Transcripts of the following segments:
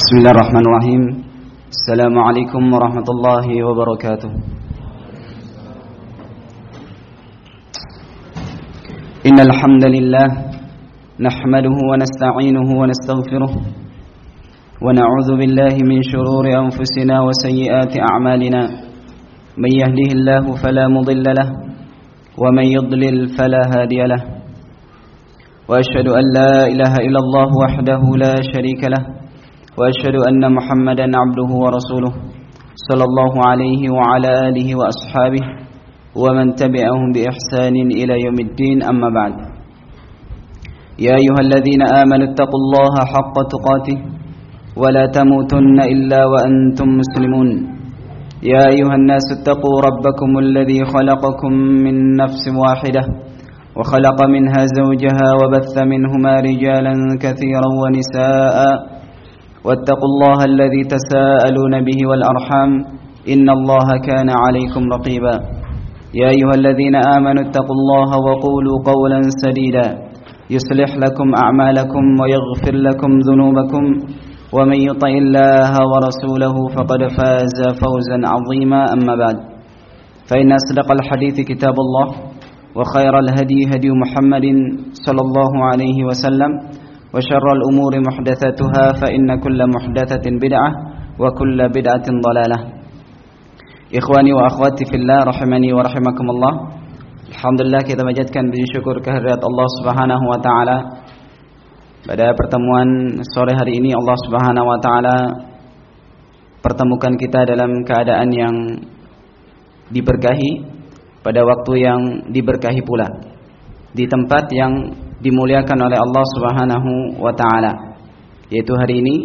Bismillahirrahmanirrahim. Assalamualaikum warahmatullahi wabarakatuh. Innal hamdalillah nahmaduhu wa nasta'inuhu wa nastaghfiruh wa na'udzu billahi min shururi anfusina wa sayyiati a'malina. Man yahdihillahu fala mudilla lahu wa man yudlil fala hadiya lahu. Wa asyhadu an la ilaha illallah wahdahu la syarika lahu. وأشهد أن محمدا عبده ورسوله صلى الله عليه وعلى آله وأصحابه ومن تبعهم بإحسان إلى يوم الدين أما بعد يا أيها الذين آمنوا اتقوا الله حق تقاته ولا تموتن إلا وأنتم مسلمون يا أيها الناس اتقوا ربكم الذي خلقكم من نفس واحدة وخلق منها زوجها وبث منهما رجالا كثيرا ونساء واتقوا الله الذي تساءلون به والأرحام إن الله كان عليكم رقيبا يا أيها الذين آمنوا اتقوا الله وقولوا قولا سديدا يصلح لكم أعمالكم ويغفر لكم ذنوبكم ومن يطع الله ورسوله فقد فاز فوزا عظيما أما بعد فإن أصدق الحديث كتاب الله وخير الهدي هدي محمد صلى الله عليه وسلم وشر الأمور محدثاتها فإن كل محدثة بدعة وكل بدعة ضلالة. Ikhwani wa akhwati fillah rahimani wa rahimakumullah. Alhamdulillah, kita panjatkan puji syukur kehadirat Allah Subhanahu wa taala. Pada pertemuan sore hari ini Allah Subhanahu wa taala pertemukan kita dalam keadaan yang diberkahi, pada waktu yang diberkahi pula, di tempat yang dimuliakan oleh Allah Subhanahu wa taala, yaitu hari ini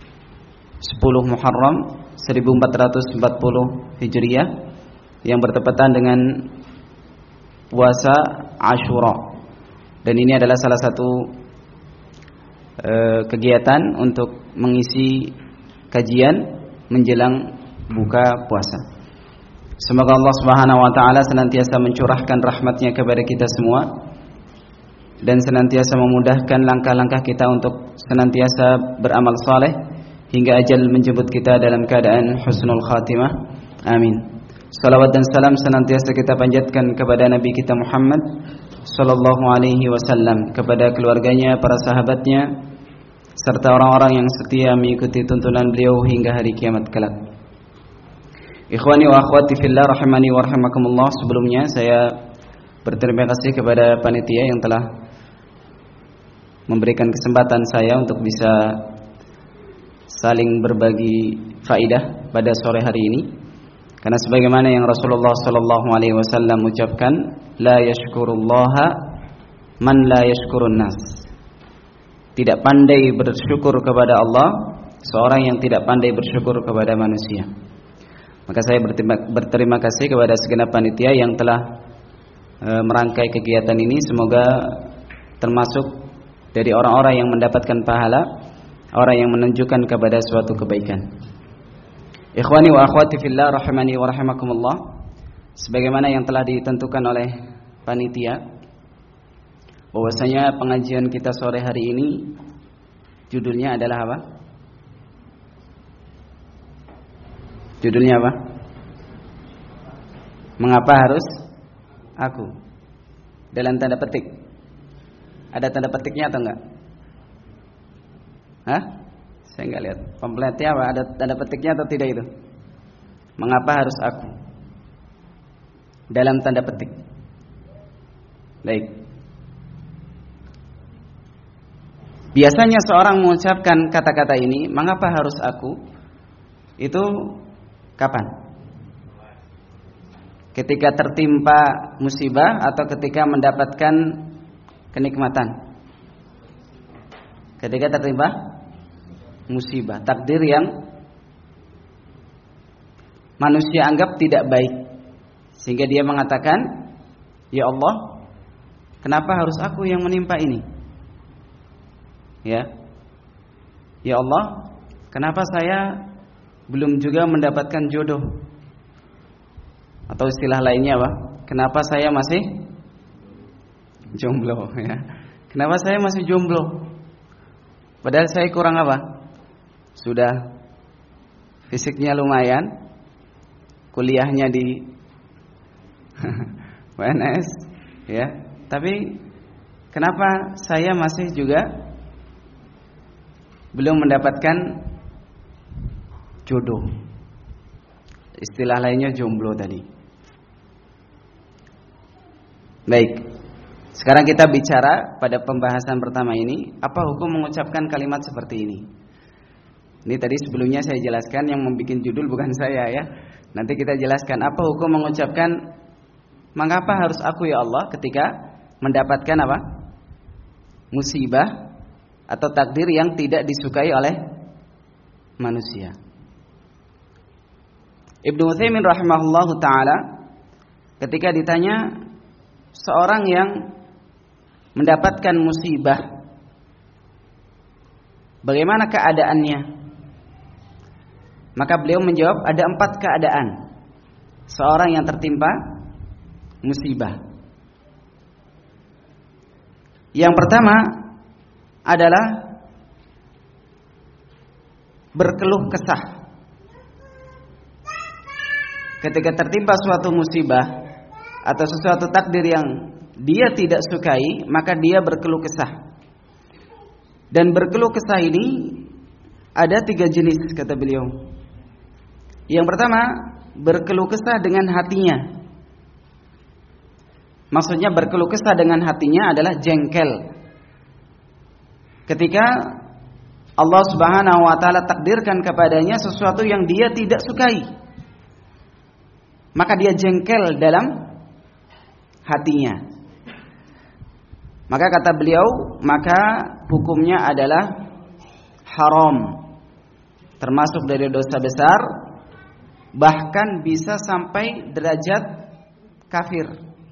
10 Muharram 1440 Hijriah yang bertepatan dengan puasa Asyura. Dan ini adalah salah satu kegiatan untuk mengisi kajian menjelang buka puasa. Semoga Allah Subhanahu wa taala senantiasa mencurahkan rahmatnya kepada kita semua dan senantiasa memudahkan langkah-langkah kita untuk senantiasa beramal saleh hingga ajal menjemput kita dalam keadaan husnul khatimah. Amin. Salawat dan salam senantiasa kita panjatkan kepada Nabi kita Muhammad sallallahu alaihi wasallam, kepada keluarganya, para sahabatnya, serta orang-orang yang setia mengikuti tuntunan beliau hingga hari kiamat kelak. Ikhwani wa akhwati fillah rahimani wa rahimakumullah. Sebelumnya saya berterima kasih kepada panitia yang telah memberikan kesempatan saya untuk bisa saling berbagi faidah pada sore hari ini. Karena sebagaimana yang Rasulullah sallallahu alaihi wasallam ucapkan, la yashkurullaha man la yashkurun nas. Tidak pandai bersyukur kepada Allah seorang yang tidak pandai bersyukur kepada manusia. Maka saya berterima kasih kepada segenap panitia yang telah merangkai kegiatan ini. Semoga termasuk dari orang-orang yang mendapatkan pahala, orang yang menunjukkan kepada suatu kebaikan. Ikhwani wa akhwati fillah rahimani wa rahimakumullah. Sebagaimana yang telah ditentukan oleh panitia, bahwasanya pengajian kita sore hari ini judulnya adalah apa? Judulnya apa? Mengapa harus aku? Dalam tanda petik. Ada tanda petiknya atau enggak? Hah? Saya enggak lihat. Pamfletnya apa? Ada tanda petiknya atau tidak itu? Mengapa harus aku? Dalam tanda petik. Baik. Biasanya seorang mengucapkan kata-kata ini, mengapa harus aku? Itu kapan? Ketika tertimpa musibah atau ketika mendapatkan kenikmatan? Ketika tertimpa musibah, takdir yang manusia anggap tidak baik, sehingga dia mengatakan, ya Allah, kenapa harus aku yang menimpa ini? Ya Allah, kenapa saya belum juga mendapatkan jodoh? Atau istilah lainnya apa? Kenapa saya masih jomblo? Ya. Kenapa saya masih jomblo? Padahal saya kurang apa? sudah fisiknya lumayan, kuliahnya di PNS, ya. Tapi kenapa saya masih juga belum mendapatkan jodoh? Istilah lainnya jomblo tadi. Baik. Sekarang kita bicara pada pembahasan pertama ini, apa hukum mengucapkan kalimat seperti ini? Ini tadi sebelumnya saya jelaskan, yang membuat judul bukan saya ya. Nanti kita jelaskan apa hukum mengucapkan mengapa harus aku ya Allah ketika mendapatkan apa? Musibah atau takdir yang tidak disukai oleh manusia. Ibnu Utsaimin rahimahullahu taala ketika ditanya seorang yang mendapatkan musibah, bagaimana keadaannya? Maka beliau menjawab ada 4 keadaan seorang yang tertimpa musibah. Yang pertama adalah berkeluh kesah. Ketika tertimpa suatu musibah atau sesuatu takdir yang dia tidak sukai, maka dia berkeluh kesah. Dan berkeluh kesah ini ada 3 jenis kata beliau. Yang pertama, berkeluh kesah dengan hatinya. Maksudnya berkeluh kesah dengan hatinya adalah jengkel. Ketika Allah Subhanahu wa taala takdirkan kepadanya sesuatu yang dia tidak sukai, maka dia jengkel dalam hatinya. Maka kata beliau, maka hukumnya adalah haram, termasuk dari dosa besar, bahkan bisa sampai derajat kafir,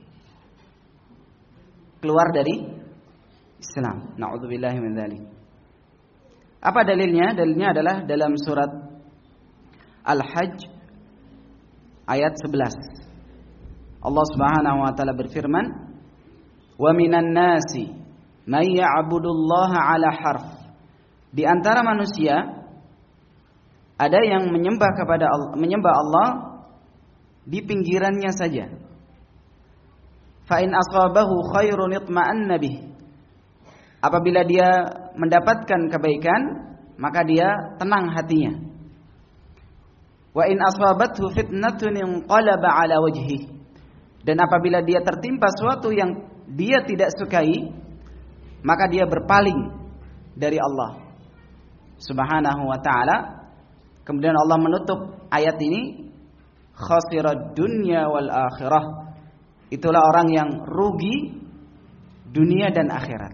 keluar dari Islam. Na'udzubillahi min dzalik. Apa dalilnya? Dalilnya adalah dalam surat Al-Hajj ayat 11. Allah Subhanahu wa taala berfirman, "Wa minan nasi may ya'budullaha 'ala harf." Di antara manusia ada yang menyembah Allah di pinggirannya saja. Fa in asabahu khairun itma'anna bih. Apabila dia mendapatkan kebaikan, maka dia tenang hatinya. Wa in asabathu fitnatun inqalaba 'ala wajhihi. Dan apabila dia tertimpa sesuatu yang dia tidak sukai, maka dia berpaling dari Allah Subhanahu wa taala. Kemudian Allah menutup ayat ini, khasirad dunya wal akhirah. Itulah orang yang rugi dunia dan akhirat.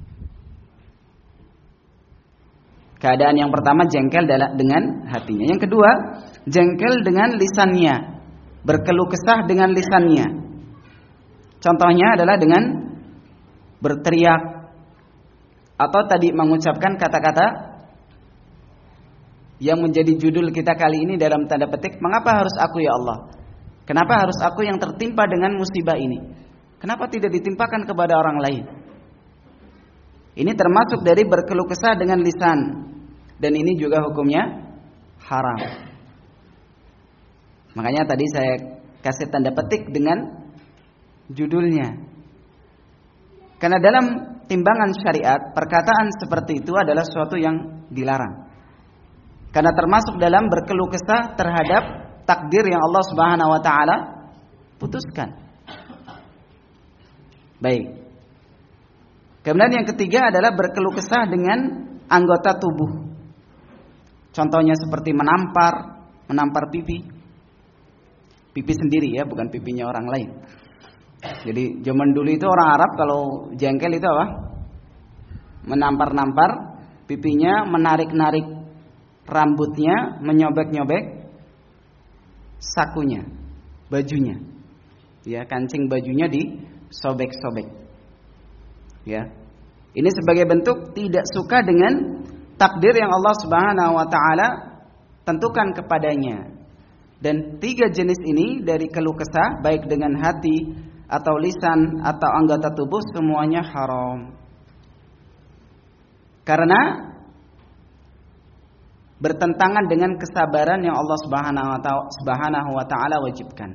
Keadaan yang pertama jengkel dengan hatinya. Yang kedua, jengkel dengan lisannya, berkeluh kesah dengan lisannya. Contohnya adalah dengan berteriak atau tadi mengucapkan kata-kata yang menjadi judul kita kali ini dalam tanda petik, mengapa harus aku ya Allah? Kenapa harus aku yang tertimpa dengan musibah ini? Kenapa tidak ditimpakan kepada orang lain? Ini termasuk dari berkeluh kesah dengan lisan, dan ini juga hukumnya haram. Makanya tadi saya kasih tanda petik dengan judulnya. Karena dalam timbangan syariat, perkataan seperti itu adalah sesuatu yang dilarang. Karena termasuk dalam berkeluh kesah terhadap takdir yang Allah Subhanahu wa taala putuskan. Baik. Kemudian yang ketiga adalah berkeluh kesah dengan anggota tubuh. Contohnya seperti menampar pipi. Pipi sendiri ya, bukan pipinya orang lain. Jadi zaman dulu itu orang Arab kalau jengkel itu apa? Menampar-nampar pipinya, menarik-narik rambutnya, menyobek-nyobek sakunya, bajunya. Ya, kancing bajunya disobek-sobek. Ya. Ini sebagai bentuk tidak suka dengan takdir yang Allah Subhanahu wa taala tentukan kepadanya. Dan 3 jenis ini dari keluh kesah, baik dengan hati atau lisan atau anggota tubuh, semuanya haram. Karena bertentangan dengan kesabaran yang Allah Subhanahu wa taala wajibkan.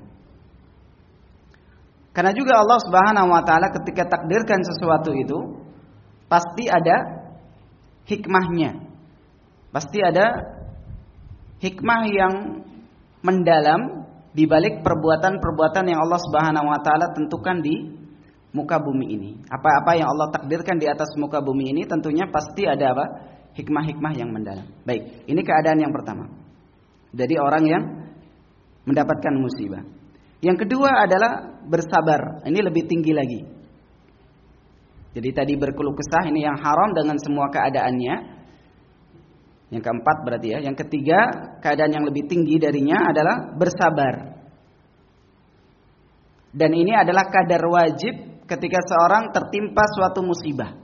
Karena juga Allah Subhanahu wa taala ketika takdirkan sesuatu itu pasti ada hikmahnya. Pasti ada hikmah yang mendalam di balik perbuatan-perbuatan yang Allah Subhanahu wa taala tentukan di muka bumi ini. Apa-apa yang Allah takdirkan di atas muka bumi ini tentunya pasti ada apa? Hikmah-hikmah yang mendalam. Baik, ini keadaan yang pertama. Jadi orang yang mendapatkan musibah. Yang kedua adalah bersabar. Ini lebih tinggi lagi. Jadi tadi berkeluh kesah, ini yang haram dengan semua keadaannya. Yang keempat berarti ya. Yang ketiga, keadaan yang lebih tinggi darinya adalah bersabar. Dan ini adalah kadar wajib ketika seorang tertimpa suatu musibah.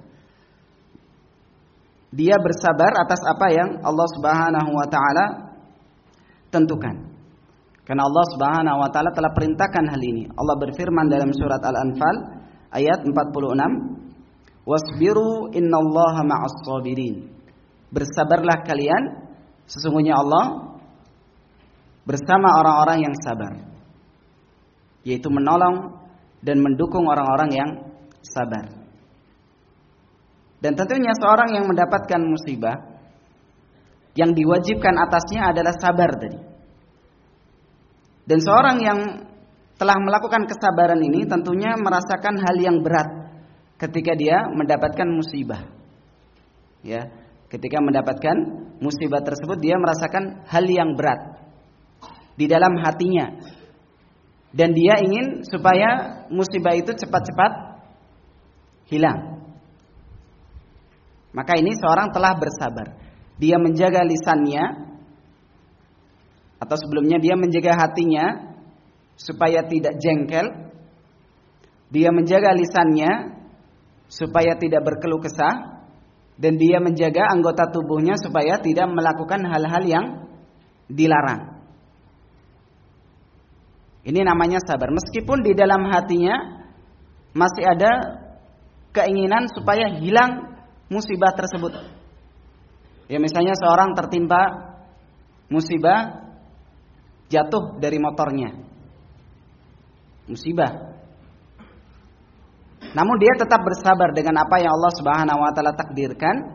Dia bersabar atas apa yang Allah Subhanahu wa taala tentukan. Karena Allah Subhanahu wa taala telah perintahkan hal ini. Allah berfirman dalam surat Al-Anfal ayat 46, "Wasbiru innallaha ma'as sabirin." Bersabarlah kalian, sesungguhnya Allah bersama orang-orang yang sabar. Yaitu menolong dan mendukung orang-orang yang sabar. Dan tentunya seorang yang mendapatkan musibah, yang diwajibkan atasnya adalah sabar tadi. Dan seorang yang telah melakukan kesabaran ini tentunya merasakan hal yang berat ketika dia mendapatkan musibah. Ya, ketika mendapatkan musibah tersebut dia merasakan hal yang berat di dalam hatinya. Dan dia ingin supaya musibah itu cepat-cepat hilang. Maka ini seorang telah bersabar. Dia menjaga lisannya, atau sebelumnya dia menjaga hatinya supaya tidak jengkel. Dia menjaga lisannya supaya tidak berkeluh kesah. Dan dia menjaga anggota tubuhnya supaya tidak melakukan hal-hal yang dilarang. Ini namanya sabar. Meskipun di dalam hatinya masih ada keinginan supaya hilang musibah tersebut. Ya, misalnya seorang tertimpa musibah, jatuh dari motornya. Musibah. Namun dia tetap bersabar dengan apa yang Allah Subhanahu wa taala takdirkan.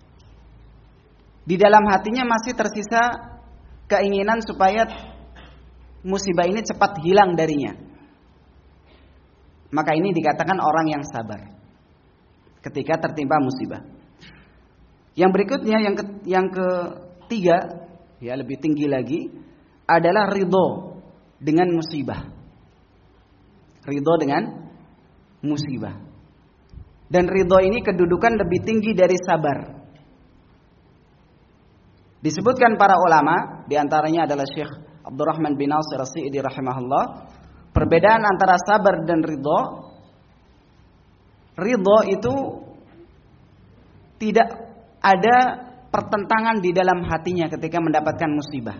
Di dalam hatinya masih tersisa keinginan supaya musibah ini cepat hilang darinya. Maka ini dikatakan orang yang sabar ketika tertimpa musibah. Yang berikutnya, yang ketiga, ya lebih tinggi lagi, adalah ridho dengan musibah. Ridho dengan musibah. Dan ridho ini kedudukan lebih tinggi dari sabar. Disebutkan para ulama, diantaranya adalah Syekh Abdurrahman bin Nasir As-Sa'idi rahimahullah, perbedaan antara sabar dan ridho. Ridho itu tidak ada pertentangan di dalam hatinya ketika mendapatkan musibah.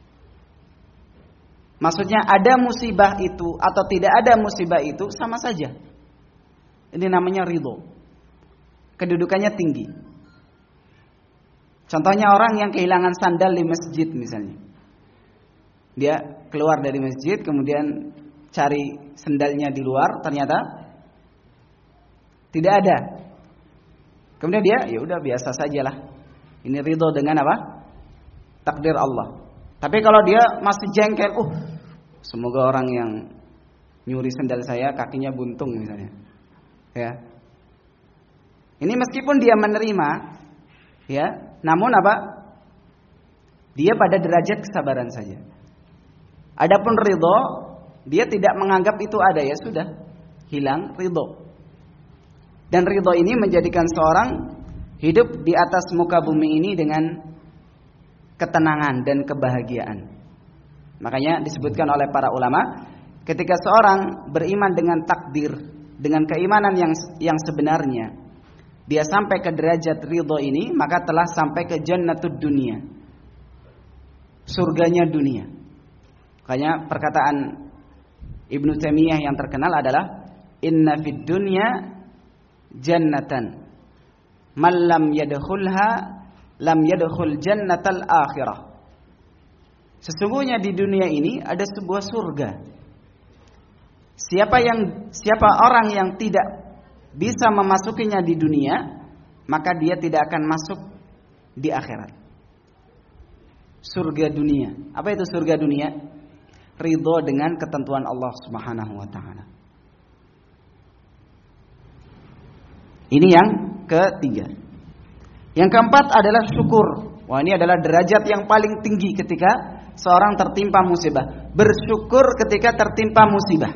Maksudnya ada musibah itu atau tidak ada musibah itu sama saja. Ini namanya ridho. Kedudukannya tinggi. Contohnya orang yang kehilangan sandal di masjid misalnya. Dia keluar dari masjid kemudian cari sandalnya di luar, ternyata tidak ada. Kemudian dia, ya udah biasa sajalah. Ini ridho dengan apa? Takdir Allah. Tapi kalau dia masih jengkel, semoga orang yang nyuri sandal saya kakinya buntung misalnya. Ya. Ini meskipun dia menerima, ya, namun apa? Dia pada derajat kesabaran saja. Adapun ridho, dia tidak menganggap itu ada, ya sudah, hilang ridho. Dan ridho ini menjadikan seorang hidup di atas muka bumi ini dengan ketenangan dan kebahagiaan. Makanya disebutkan oleh para ulama, ketika seorang beriman dengan takdir, dengan keimanan yang sebenarnya, dia sampai ke derajat ridho ini, maka telah sampai ke jannatud dunia, surganya dunia. Makanya perkataan Ibnu Taimiyah yang terkenal adalah inna fid dunya jannatan man lam yadkhulha lam yadkhul jannatal akhirah. Sesungguhnya di dunia ini ada sebuah surga. Siapa orang yang tidak bisa memasukinya di dunia, maka dia tidak akan masuk di akhirat. Surga dunia. Apa itu surga dunia? Ridho dengan ketentuan Allah Subhanahu wa taala. Ini yang ketiga. Yang keempat adalah syukur. Wah, ini adalah derajat yang paling tinggi ketika seorang tertimpa musibah. Bersyukur ketika tertimpa musibah.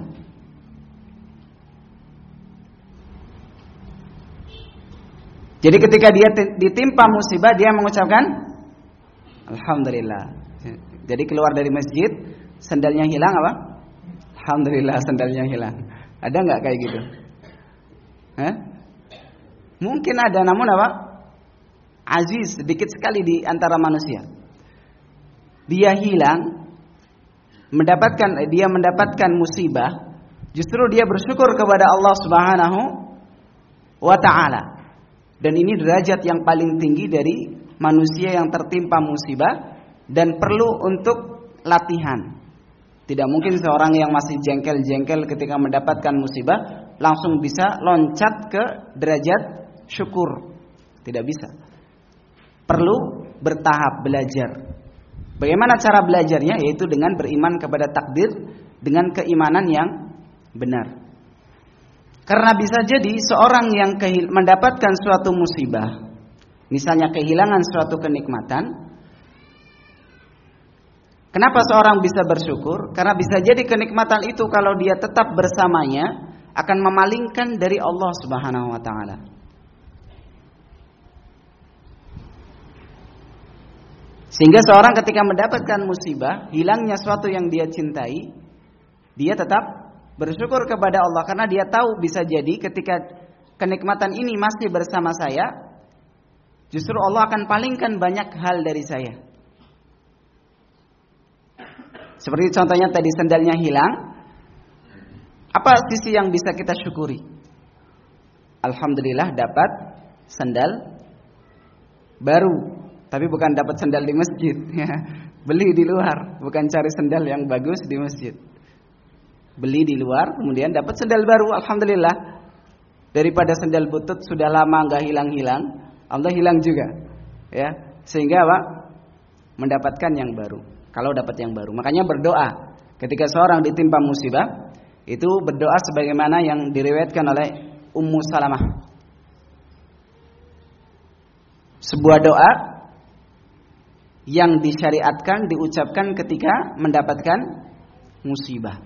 Jadi ketika dia ditimpa musibah, dia mengucapkan alhamdulillah. Jadi keluar dari masjid, sandalnya hilang apa? Alhamdulillah, sandalnya hilang. Ada nggak kayak gitu? Mungkin ada, namun apa? Aziz, sedikit sekali di antara manusia. Dia hilang, dia mendapatkan musibah, justru dia bersyukur kepada Allah Subhanahu wa taala. Dan ini derajat yang paling tinggi dari manusia yang tertimpa musibah dan perlu untuk latihan. Tidak mungkin seorang yang masih jengkel-jengkel ketika mendapatkan musibah langsung bisa loncat ke derajat syukur. Tidak bisa. Perlu bertahap belajar. Bagaimana cara belajarnya? Yaitu dengan beriman kepada takdir, dengan keimanan yang benar. Karena bisa jadi seorang yang mendapatkan suatu musibah, misalnya kehilangan suatu kenikmatan. Kenapa seorang bisa bersyukur? Karena bisa jadi kenikmatan itu kalau dia tetap bersamanya akan memalingkan dari Allah Subhanahu wa taala. Sehingga seorang ketika mendapatkan musibah, hilangnya suatu yang dia cintai, dia tetap bersyukur kepada Allah karena dia tahu bisa jadi ketika kenikmatan ini masih bersama saya, justru Allah akan palingkan banyak hal dari saya. Seperti contohnya tadi sandalnya hilang. Apa sisi yang bisa kita syukuri? Alhamdulillah dapat sandal baru, tapi bukan dapat sandal di masjid. Beli di luar, bukan cari sandal yang bagus di masjid. Beli di luar, kemudian dapat sandal baru, alhamdulillah. Daripada sandal butut sudah lama nggak hilang-hilang, Allah hilang juga, ya. Sehingga apa? Mendapatkan yang baru. Kalau dapat yang baru, makanya berdoa. Ketika seorang ditimpa musibah, itu berdoa sebagaimana yang diriwayatkan oleh Ummu Salamah. Sebuah doa yang disyariatkan diucapkan ketika mendapatkan musibah.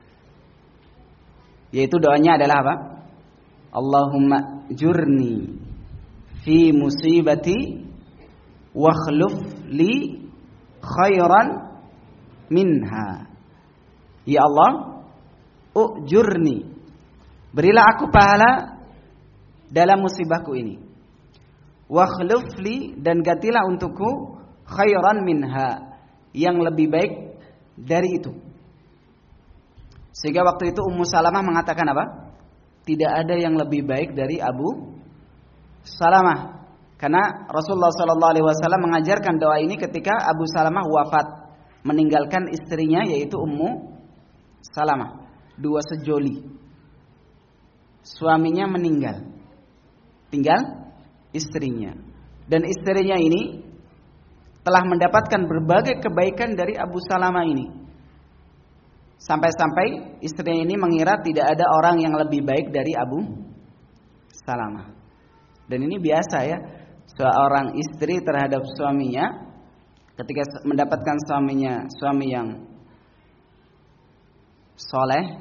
Yaitu doanya adalah apa? Allahumma jurni fi musibati wa khluf li khairan minha. Ya Allah, ujurni, berilah aku pahala dalam musibahku ini. Wa khluf li, dan gantilah untukku khairan minha, yang lebih baik dari itu. Sehingga waktu itu Ummu Salamah mengatakan apa? Tidak ada yang lebih baik dari Abu Salamah. Karena Rasulullah SAW mengajarkan doa ini ketika Abu Salamah wafat, meninggalkan istrinya yaitu Ummu Salamah. Dua sejoli. Suaminya meninggal, tinggal istrinya. Dan istrinya ini telah mendapatkan berbagai kebaikan dari Abu Salamah ini. Sampai-sampai istrinya ini mengira tidak ada orang yang lebih baik dari Abu Salamah. Dan ini biasa ya, seorang istri terhadap suaminya, ketika mendapatkan suami yang soleh,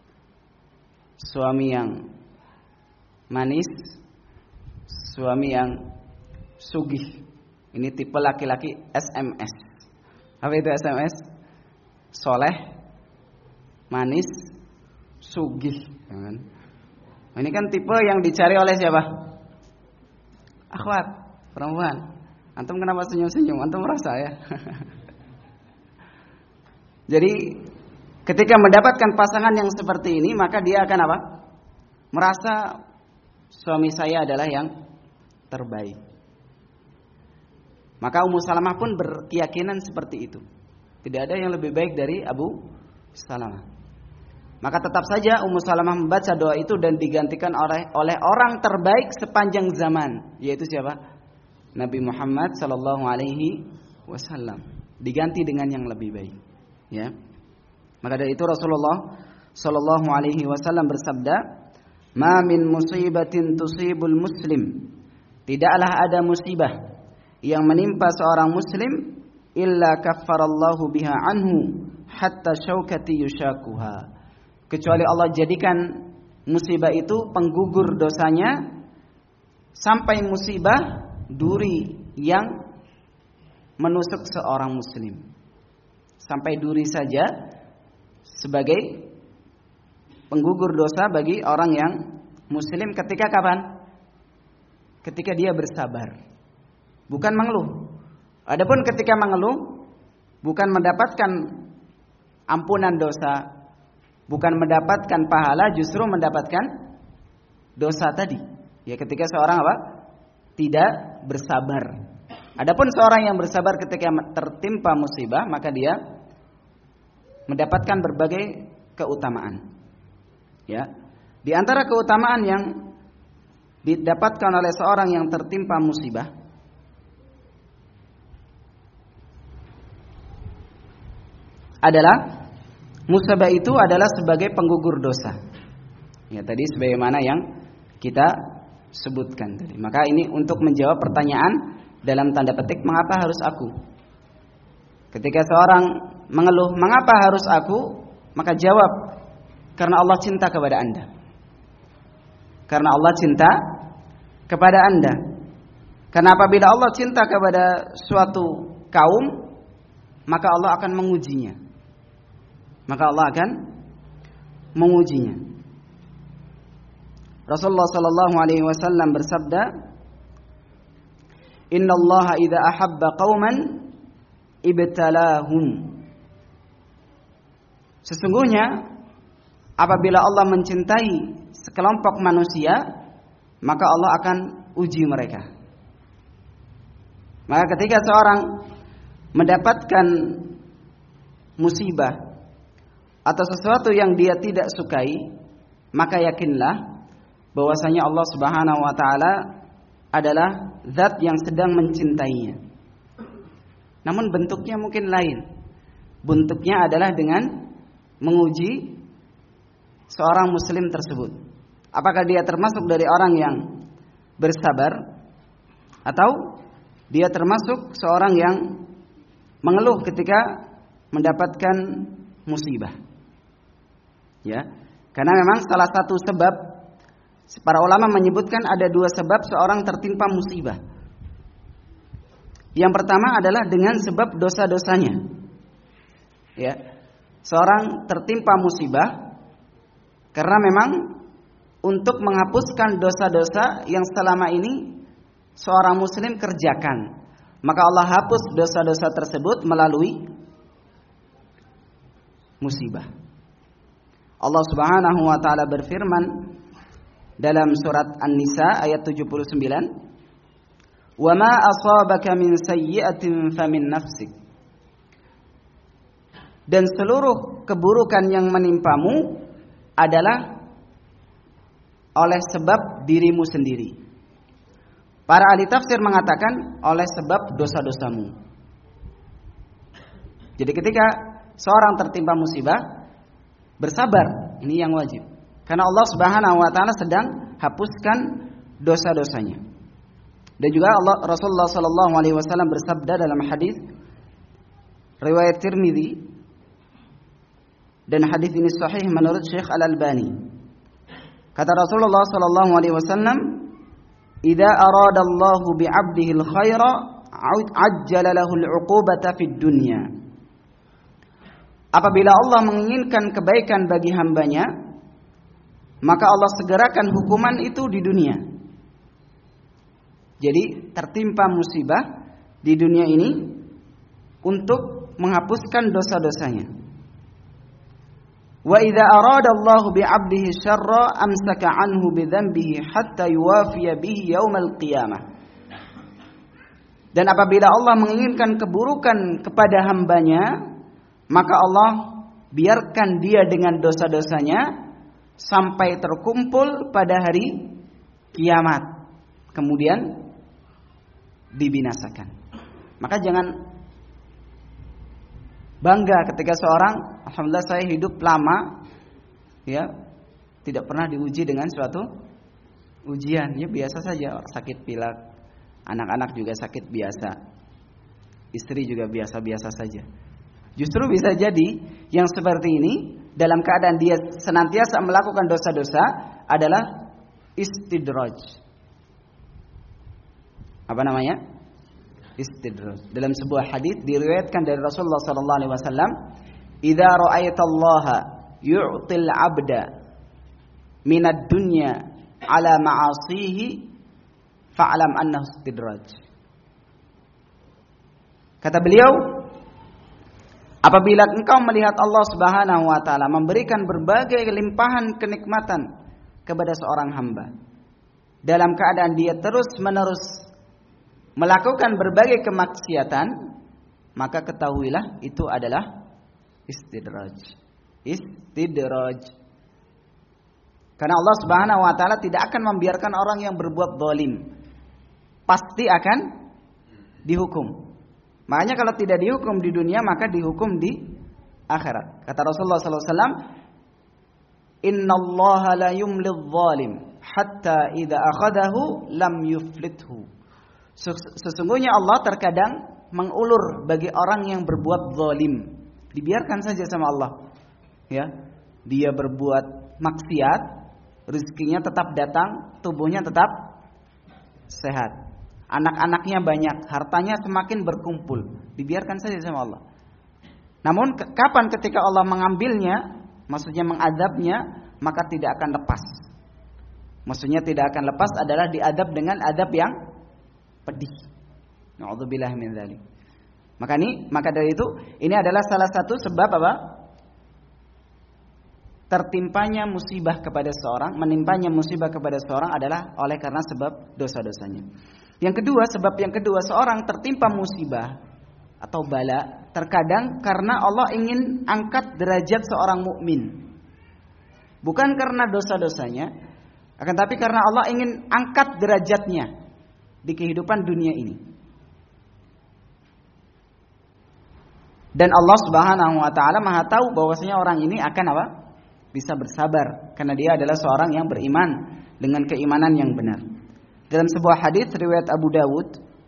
suami yang manis, suami yang sugih. Ini tipe laki-laki SMS. Apa itu SMS? Soleh, manis, sugih. Ini kan tipe yang dicari oleh siapa? Akhwat, perempuan. Antum kenapa senyum-senyum? Antum merasa ya? Jadi ketika mendapatkan pasangan yang seperti ini, maka dia akan apa? Merasa suami saya adalah yang terbaik. Maka Ummu Salamah pun berkeyakinan seperti itu. Tidak ada yang lebih baik dari Abu Salamah. Maka tetap saja Ummu Salamah membaca doa itu dan digantikan oleh orang terbaik sepanjang zaman, yaitu siapa? Nabi Muhammad sallallahu alaihi wasallam. Diganti dengan yang lebih baik, ya. Maka dari itu Rasulullah sallallahu alaihi wasallam bersabda, "Ma min musibatin tusibul muslim." Tidaklah ada musibah yang menimpa seorang muslim illa kaffarallahu biha anhu hatta syaukati yushakuha. Kecuali Allah jadikan musibah itu penggugur dosanya sampai musibah duri yang menusuk seorang muslim. Sampai duri saja sebagai penggugur dosa bagi orang yang muslim ketika kapan? Ketika dia bersabar. Bukan mengeluh. Adapun ketika mengeluh, bukan mendapatkan ampunan dosa, bukan mendapatkan pahala, justru mendapatkan dosa tadi. Ya, ketika seorang apa? Tidak bersabar. Adapun seorang yang bersabar ketika tertimpa musibah, maka dia mendapatkan berbagai keutamaan. Ya. Di antara keutamaan yang didapatkan oleh seorang yang tertimpa musibah adalah musibah itu adalah sebagai penggugur dosa. Ya, tadi sebagaimana yang kita sebutkan tadi. Maka ini untuk menjawab pertanyaan dalam tanda petik, mengapa harus aku? Ketika seorang mengeluh, mengapa harus aku? Maka jawab, karena Allah cinta kepada Anda. Karena Allah cinta kepada Anda. Karena apabila Allah cinta kepada suatu kaum, maka Allah akan mengujinya. Rasulullah sallallahu alaihi wasallam bersabda, "Innallaha idza ahabba qauman ibtalahum." Sesungguhnya apabila Allah mencintai sekelompok manusia, maka Allah akan uji mereka. Maka ketika seorang mendapatkan musibah atau sesuatu yang dia tidak sukai, maka yakinlah bahwasanya Allah Subhanahu wa taala adalah zat yang sedang mencintainya. Namun bentuknya mungkin lain. Bentuknya adalah dengan menguji seorang muslim tersebut. Apakah dia termasuk dari orang yang bersabar atau dia termasuk seorang yang mengeluh ketika mendapatkan musibah. Ya, karena memang salah satu sebab, para ulama menyebutkan ada dua sebab seorang tertimpa musibah. Yang pertama adalah dengan sebab dosa-dosanya. Ya, seorang tertimpa musibah karena memang untuk menghapuskan dosa-dosa yang selama ini seorang muslim kerjakan, maka Allah hapus dosa-dosa tersebut melalui musibah. Allah Subhanahu wa taala berfirman dalam surat An-Nisa ayat 79, "Wa ma asabaka min sayyi'atin famin nafsik." Dan seluruh keburukan yang menimpamu adalah oleh sebab dirimu sendiri. Para ahli tafsir mengatakan oleh sebab dosa-dosamu. Jadi ketika seorang tertimpa musibah, bersabar, ini yang wajib. Karena Allah Subhanahu wa taala sedang hapuskan dosa-dosanya. Dan juga Rasulullah sallallahu alaihi wasallam bersabda dalam hadis riwayat Tirmizi, dan hadis ini sahih menurut Syekh Al-Albani. Kata Rasulullah sallallahu alaihi wasallam, "Idza aradallahu bi'abdihi al-khaira 'ajjala lahu al-'uqubata fid dunya." Apabila Allah menginginkan kebaikan bagi hambanya, maka Allah segerakan hukuman itu di dunia. Jadi tertimpa musibah di dunia ini untuk menghapuskan dosa-dosanya. Wa idza arada Allahu bi'abdihi syarra amsaka anhu bidzambihi hatta yuwafiya bihi yaumal qiyamah. Dan apabila Allah menginginkan keburukan kepada hambanya, maka Allah biarkan dia dengan dosa-dosanya sampai terkumpul pada hari kiamat, kemudian dibinasakan. Maka jangan bangga ketika seorang, alhamdulillah saya hidup lama, ya, tidak pernah diuji dengan suatu ujian. Ya biasa saja, sakit pilek, anak-anak juga sakit biasa, istri juga biasa-biasa saja. Justru bisa jadi yang seperti ini dalam keadaan dia senantiasa melakukan dosa-dosa adalah istidraj. Apa namanya? Istidraj. Dalam sebuah hadis diriwayatkan dari Rasulullah sallallahu alaihi wasallam, "Idza ra'aitallaha yu'til 'abda minad dunya 'ala ma'asihi fa'lam annahu istidraj." Kata beliau, apabila engkau melihat Allah Subhanahu wa taala memberikan berbagai limpahan kenikmatan kepada seorang hamba, dalam keadaan dia terus-menerus melakukan berbagai kemaksiatan, maka ketahuilah itu adalah istidraj. Istidraj. Karena Allah Subhanahu wa taala tidak akan membiarkan orang yang berbuat zalim. Pasti akan dihukum. Makanya kalau tidak dihukum di dunia, maka dihukum di akhirat. Kata Rasulullah sallallahu alaihi wasallam, "Innallaha la yumlidz zalim hatta idza akhadahu lam yuflithu." Sesungguhnya Allah terkadang mengulur bagi orang yang berbuat zalim. Dibiarkan saja sama Allah. Ya, dia berbuat maksiat, rezekinya tetap datang, tubuhnya tetap sehat. Anak-anaknya banyak, hartanya semakin berkumpul. Dibiarkan saja sama Allah. Namun kapan ketika Allah mengambilnya, maksudnya mengadabnya, maka tidak akan lepas. Maksudnya tidak akan lepas adalah diadab dengan adab yang pedih. Na'udzubillah min dzalik. Maka dari itu ini adalah salah satu sebab apa? Tertimpanya musibah kepada seorang, menimpanya musibah kepada seorang adalah oleh karena sebab dosa-dosanya. Yang kedua, sebab yang kedua, seorang tertimpa musibah atau bala terkadang karena Allah ingin angkat derajat seorang mukmin. Bukan karena dosa-dosanya, akan tapi karena Allah ingin angkat derajatnya di kehidupan dunia ini. Dan Allah Subhanahu wa taala Maha tahu bahwasanya orang ini akan apa? Bisa bersabar karena dia adalah seorang yang beriman dengan keimanan yang benar. Dalam sebuah hadis riwayat Abu Dawud,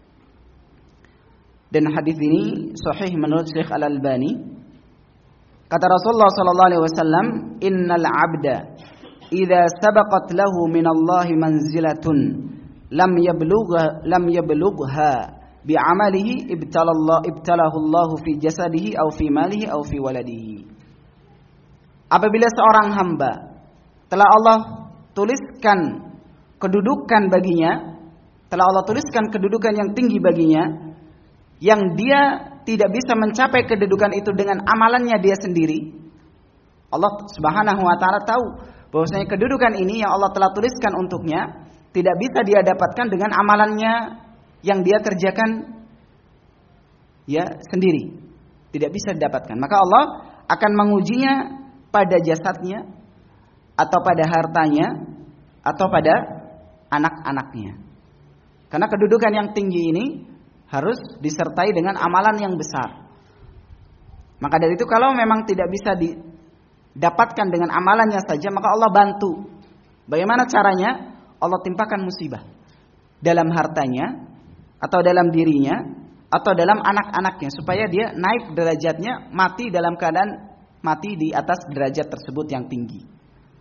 dan hadis ini sahih menurut Syekh Al-Albani, kata Rasulullah sallallahu alaihi wasallam, "Innal 'abda idza sabaqat lahu minallahi manzilatun lam yablugha bi'amalihi ibtalahu Allah fi jasadihi aw fi malihi aw fi waladihi." Apabila seorang hamba telah Allah tuliskan kedudukan baginya, telah Allah tuliskan kedudukan yang tinggi baginya, yang dia tidak bisa mencapai kedudukan itu dengan amalannya dia sendiri. Allah Subhanahu wa taala tahu bahwasanya kedudukan ini yang Allah telah tuliskan untuknya tidak bisa dia dapatkan dengan amalannya yang dia kerjakan ya sendiri. Tidak bisa didapatkan. Maka Allah akan mengujinya pada jasadnya atau pada hartanya atau pada anak-anaknya. Karena kedudukan yang tinggi ini harus disertai dengan amalan yang besar. Maka dari itu kalau memang tidak bisa didapatkan dengan amalannya saja, maka Allah bantu. Bagaimana caranya? Allah timpakan musibah dalam hartanya atau dalam dirinya atau dalam anak-anaknya supaya dia naik derajatnya, mati dalam keadaan mati di atas derajat tersebut yang tinggi.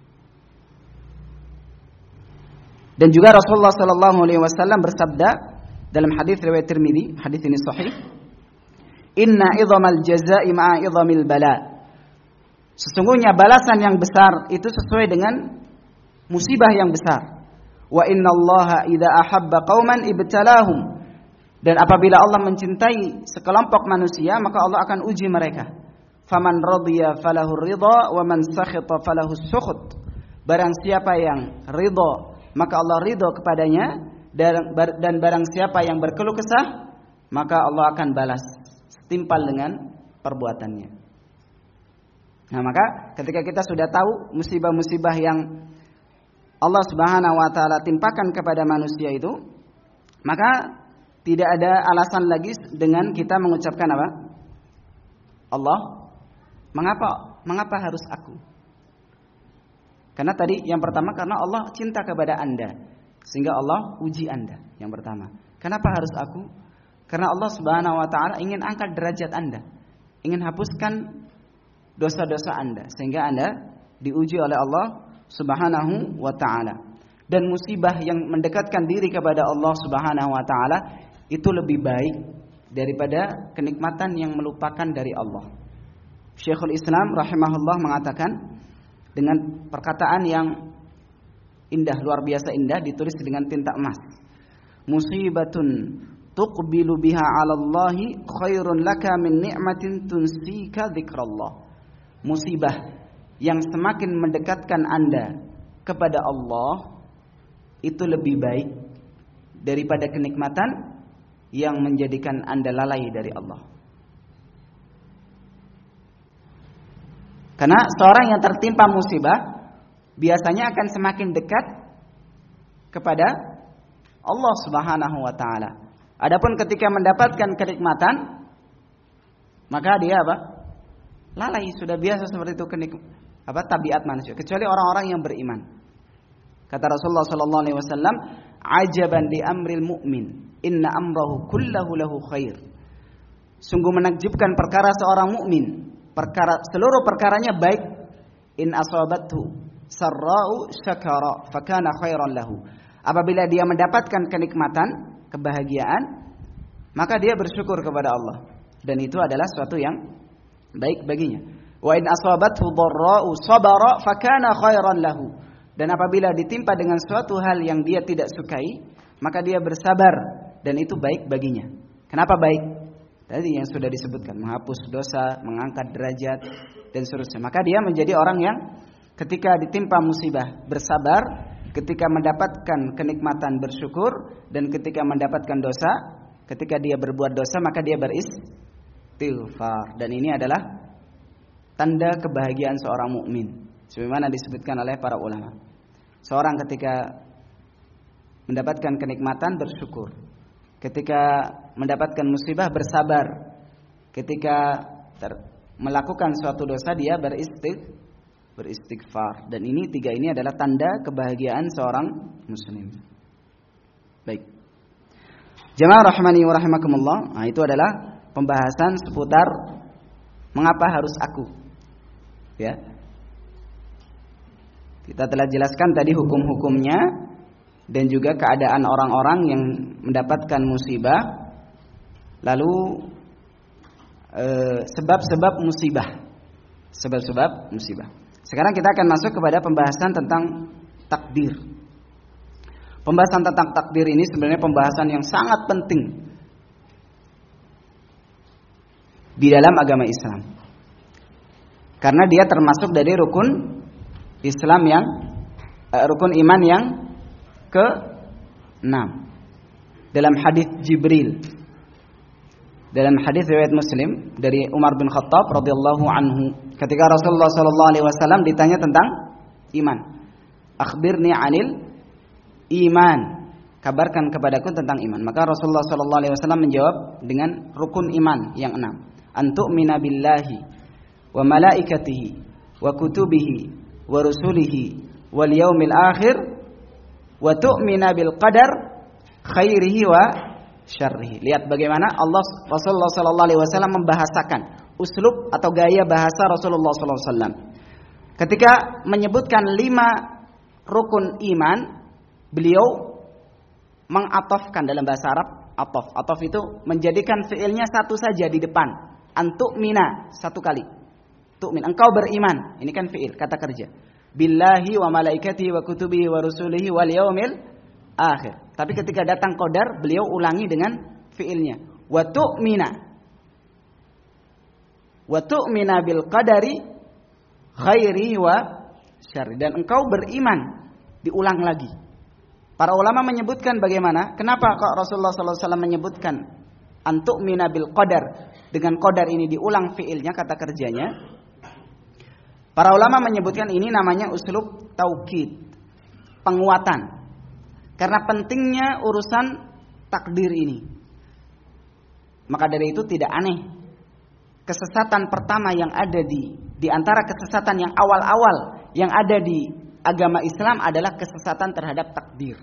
Dan juga Rasulullah sallallahu alaihi wasallam bersabda dalam hadis riwayat Tirmidzi, hadis ini sahih, "Inna idhamal jazaa'i ma'a idhamil bala." Sesungguhnya balasan yang besar itu sesuai dengan musibah yang besar. Wa innallaha idza ahabba qauman ibtalahum. Dan apabila Allah mencintai sekelompok manusia, maka Allah akan uji mereka. Faman radiya falahu ridha wa man sakhita falahu sukhut. Barang siapa yang ridha, maka Allah ridho kepadanya, dan barang siapa yang berkeluh kesah, maka Allah akan balas setimpal dengan perbuatannya. Nah, maka ketika kita sudah tahu musibah-musibah yang Allah Subhanahu wa taala timpakan kepada manusia itu, maka tidak ada alasan lagi dengan kita mengucapkan apa? Allah, mengapa harus aku? Karena tadi yang pertama karena Allah cinta kepada Anda, sehingga Allah uji Anda. Yang pertama, kenapa harus aku? Karena Allah Subhanahu wa taala ingin angkat derajat Anda, ingin hapuskan dosa-dosa Anda, sehingga Anda diuji oleh Allah Subhanahu wa taala. Dan musibah yang mendekatkan diri kepada Allah Subhanahu wa taala itu lebih baik daripada kenikmatan yang melupakan dari Allah. Syekhul Islam rahimahullah mengatakan dengan perkataan yang indah, luar biasa indah, ditulis dengan tinta emas. Musibatun tuqbilu biha 'ala Allahi khairun laka min ni'matin tunsika dzikrallah. Musibah yang semakin mendekatkan Anda kepada Allah itu lebih baik daripada kenikmatan yang menjadikan Anda lalai dari Allah. Karena seorang yang tertimpa musibah biasanya akan semakin dekat kepada Allah Subhanahu wa taala. Adapun ketika mendapatkan kenikmatan, maka dia apa? Lalai, sudah biasa seperti itu tabiat manusia, kecuali orang-orang yang beriman. Kata Rasulullah sallallahu alaihi wasallam, "Ajaban li amril mu'min, inna amrahu kullahu lahu khair." Sungguh menakjubkan perkara seorang mukmin, seluruh perkaranya baik. In asabathu sarra'u syakara fakana khairan lahu. Apabila dia mendapatkan kenikmatan, kebahagiaan, maka dia bersyukur kepada Allah, dan itu adalah suatu yang baik baginya. Wa in asabathu dharra'u sabara fakana khairan lahu. Dan apabila ditimpa dengan suatu hal yang dia tidak sukai, maka dia bersabar, dan itu baik baginya. Kenapa baik? Tadi yang sudah disebutkan, menghapus dosa, mengangkat derajat, dan seterusnya. Maka dia menjadi orang yang ketika ditimpa musibah bersabar, ketika mendapatkan kenikmatan bersyukur, dan ketika mendapatkan dosa, ketika dia berbuat dosa maka dia beristighfar. Dan ini adalah tanda kebahagiaan seorang mukmin, sebagaimana disebutkan oleh para ulama. Seorang ketika mendapatkan kenikmatan bersyukur, ketika mendapatkan musibah bersabar, ketika melakukan suatu dosa dia beristighfar. Dan ini tiga ini adalah tanda kebahagiaan seorang muslim. Baik, jamaah rahmani wa rahimakumullah. Nah, itu adalah pembahasan seputar mengapa harus aku. Ya, kita telah jelaskan tadi hukum-hukumnya dan juga keadaan orang-orang yang mendapatkan musibah, lalu sebab-sebab musibah. Sekarang kita akan masuk kepada pembahasan tentang takdir. Pembahasan tentang takdir ini sebenarnya pembahasan yang sangat penting di dalam agama Islam, karena dia termasuk dari rukun Islam yang rukun iman yang ke-6. Dalam hadis Jibril, dalam hadis riwayat Muslim dari Umar bin Khattab radhiyallahu anhu, ketika Rasulullah sallallahu alaihi wasallam ditanya tentang iman, "Akhbirni 'anil iman." Kabarkan kepadaku tentang iman. Maka Rasulullah sallallahu alaihi wasallam menjawab dengan rukun iman yang 6. Antu'mina billahi wa malaikatihi wa kutubihi wa rusulihi wal yaumil akhir wa tu'mina bil qadar khairihi wa syarrihi. Lihat bagaimana Rasulullah sallallahu alaihi wasallam membahasakan uslub atau gaya bahasa Rasulullah sallallahu alaihi wasallam. Ketika menyebutkan 5 rukun iman, beliau mengatofkan dalam bahasa Arab. Atof itu menjadikan fiilnya satu saja di depan. Antu'mina, satu kali. Tu'min, engkau beriman. Ini kan fiil, kata kerja. Billahi wa malaikatihi wa kutubihi wa rusulihi wal yaumil akhir. Tapi ketika datang qadar, beliau ulangi dengan fiilnya. Wa tu'mina bil qadari khairi wa syarri. Dan engkau beriman, diulang lagi. Para ulama menyebutkan bagaimana, kenapa kok Rasulullah sallallahu alaihi wasallam menyebutkan antu'mina bil qadar. Dengan qadar ini diulang fiilnya, kata kerjanya. Para ulama menyebutkan ini namanya uslub taukid, penguatan. Karena pentingnya urusan takdir ini. Maka dari itu tidak aneh kesesatan pertama yang ada di antara kesesatan yang awal-awal yang ada di agama Islam adalah kesesatan terhadap takdir.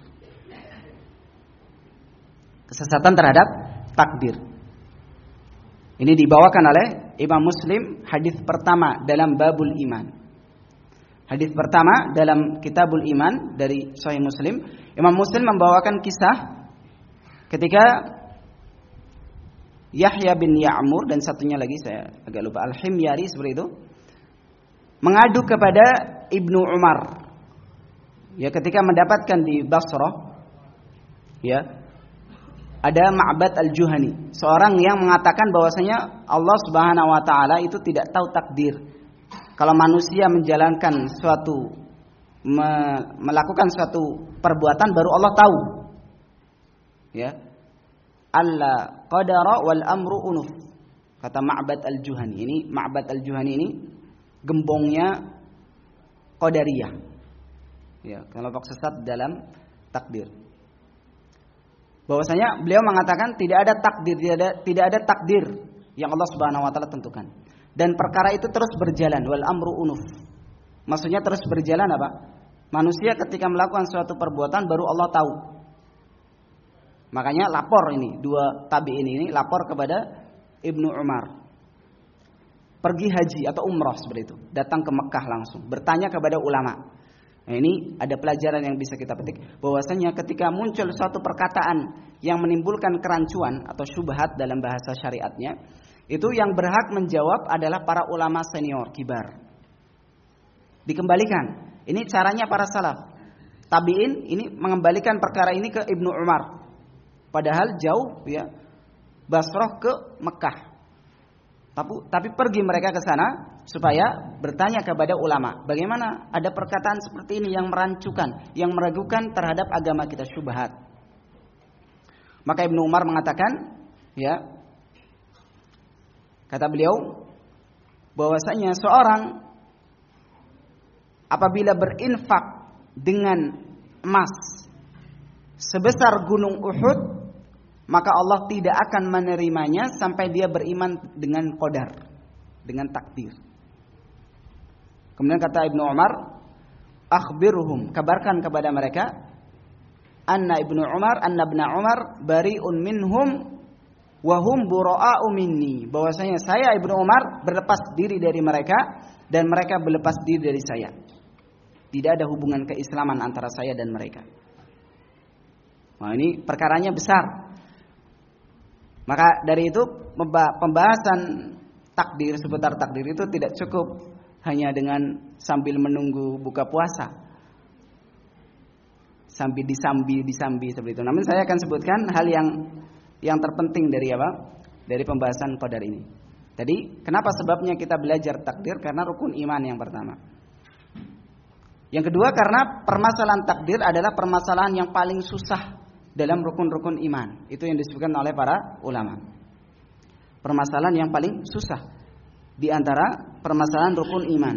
Kesesatan terhadap takdir. Ini dibawakan oleh Imam Muslim, hadis pertama dalam babul iman. Hadis pertama dalam kitabul iman dari Sahih Muslim. Imam Muslim membawakan kisah ketika Yahya bin Ya'mur dan satunya lagi saya agak lupa, Al-Himyari seperti itu, mengadu kepada Ibnu Umar. Ya, ketika mendapatkan di Basrah, ya, ada Ma'bad Al-Juhani, seorang yang mengatakan bahwasanya Allah Subhanahu wa taala itu tidak tahu takdir. Kalau manusia menjalankan suatu melakukan suatu perbuatan baru Allah tahu. Ya. Alla qadara wal amru unuf. Kata Ma'bad Al-Juhani. Ini Ma'bad Al-Juhani ini gembongnya Qadariyah. Ya, kelompok sesat dalam takdir. Bahwasanya beliau mengatakan tidak ada takdir yang Allah Subhanahu wa taala tentukan. Dan perkara itu terus berjalan, wal amru unuf. Maksudnya terus berjalan apa? Manusia ketika melakukan suatu perbuatan baru Allah tahu. Makanya lapor ini, dua tabi'in ini lapor kepada Ibnu Umar. Pergi haji atau umrah seperti itu, datang ke Mekah langsung, bertanya kepada ulama. Nah, ini ada pelajaran yang bisa kita petik, bahwasanya ketika muncul suatu perkataan yang menimbulkan kerancuan atau syubhat dalam bahasa syariatnya, itu yang berhak menjawab adalah para ulama senior kibar. Dikembalikan. Ini caranya para salaf. Tabi'in ini mengembalikan perkara ini ke Ibnu Umar. Padahal jauh, ya, Basrah ke Mekah. Tapi pergi mereka ke sana supaya bertanya kepada ulama. Bagaimana ada perkataan seperti ini yang merancukan, yang meragukan terhadap agama kita, syubhat. Maka Ibnu Umar mengatakan, ya, kata beliau, bahwasanya seorang apabila berinfak dengan emas sebesar gunung Uhud, maka Allah tidak akan menerimanya sampai dia beriman dengan qadar, dengan takdir. Kemudian kata Ibnu Umar, akhbirhum, kabarkan kepada mereka, anna Ibnu Umar bari'un minhum wa hum bura'u minni, bahwasanya saya Ibnu Umar berlepas diri dari mereka dan mereka berlepas diri dari saya. Tidak ada hubungan keislaman antara saya dan mereka. Nah, ini perkaranya besar. Maka dari itu pembahasan takdir, seputar takdir itu tidak cukup hanya dengan sambil menunggu buka puasa, sambil disambi seperti itu. Namun saya akan sebutkan hal yang terpenting dari apa? Dari pembahasan qadar ini. Tadi kenapa sebabnya kita belajar takdir? Karena rukun iman yang pertama. Yang kedua karena permasalahan takdir adalah permasalahan yang paling susah dalam rukun-rukun iman. Itu yang disebutkan oleh para ulama. Permasalahan yang paling susah di antara permasalahan rukun iman.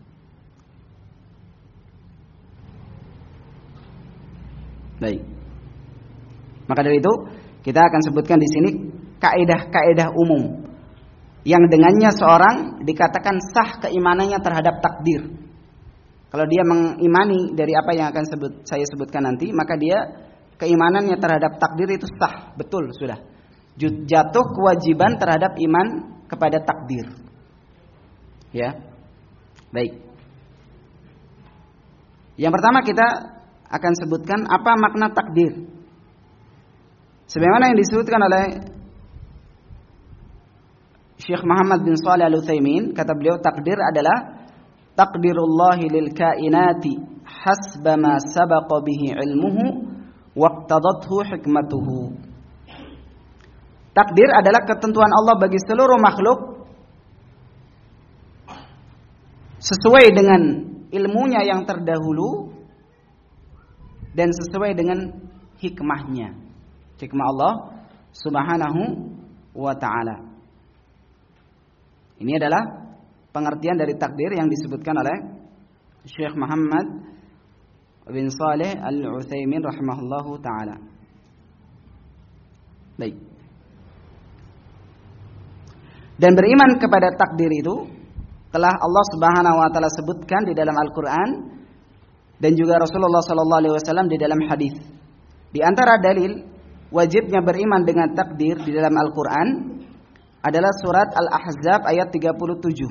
Baik. Maka dari itu kita akan sebutkan di sini kaidah-kaidah umum yang dengannya seorang dikatakan sah keimanannya terhadap takdir. Kalau dia mengimani dari apa yang akan saya sebutkan nanti, maka dia keimanannya terhadap takdir itu sah, betul sudah. Jatuh kewajiban terhadap iman kepada takdir. Ya. Baik. Yang pertama kita akan sebutkan apa makna takdir. Sebagaimana yang disebutkan oleh Syekh Muhammad bin Shalih Al-Utsaimin, kata beliau takdir adalah takdirullahi lil kainati hasba ma sabaqa bihi ilmuhu waqtadathu hikmatuhu. Takdir adalah ketentuan Allah bagi seluruh makhluk sesuai dengan ilmunya yang terdahulu dan sesuai dengan hikmahnya. Hikmah Allah Subhanahu wa ta'ala. Ini adalah pengertian dari takdir yang disebutkan oleh Syekh Muhammad bin Shalih Al-Utsaimin rahimahullahu ta'ala. Baik. Dan beriman kepada takdir itu telah Allah Subhanahu wa taala sebutkan di dalam Al-Qur'an dan juga Rasulullah sallallahu alaihi wasallam di dalam hadis. Di antara dalil wajibnya beriman dengan takdir di dalam Al-Qur'an adalah surat Al-Ahzab ayat 38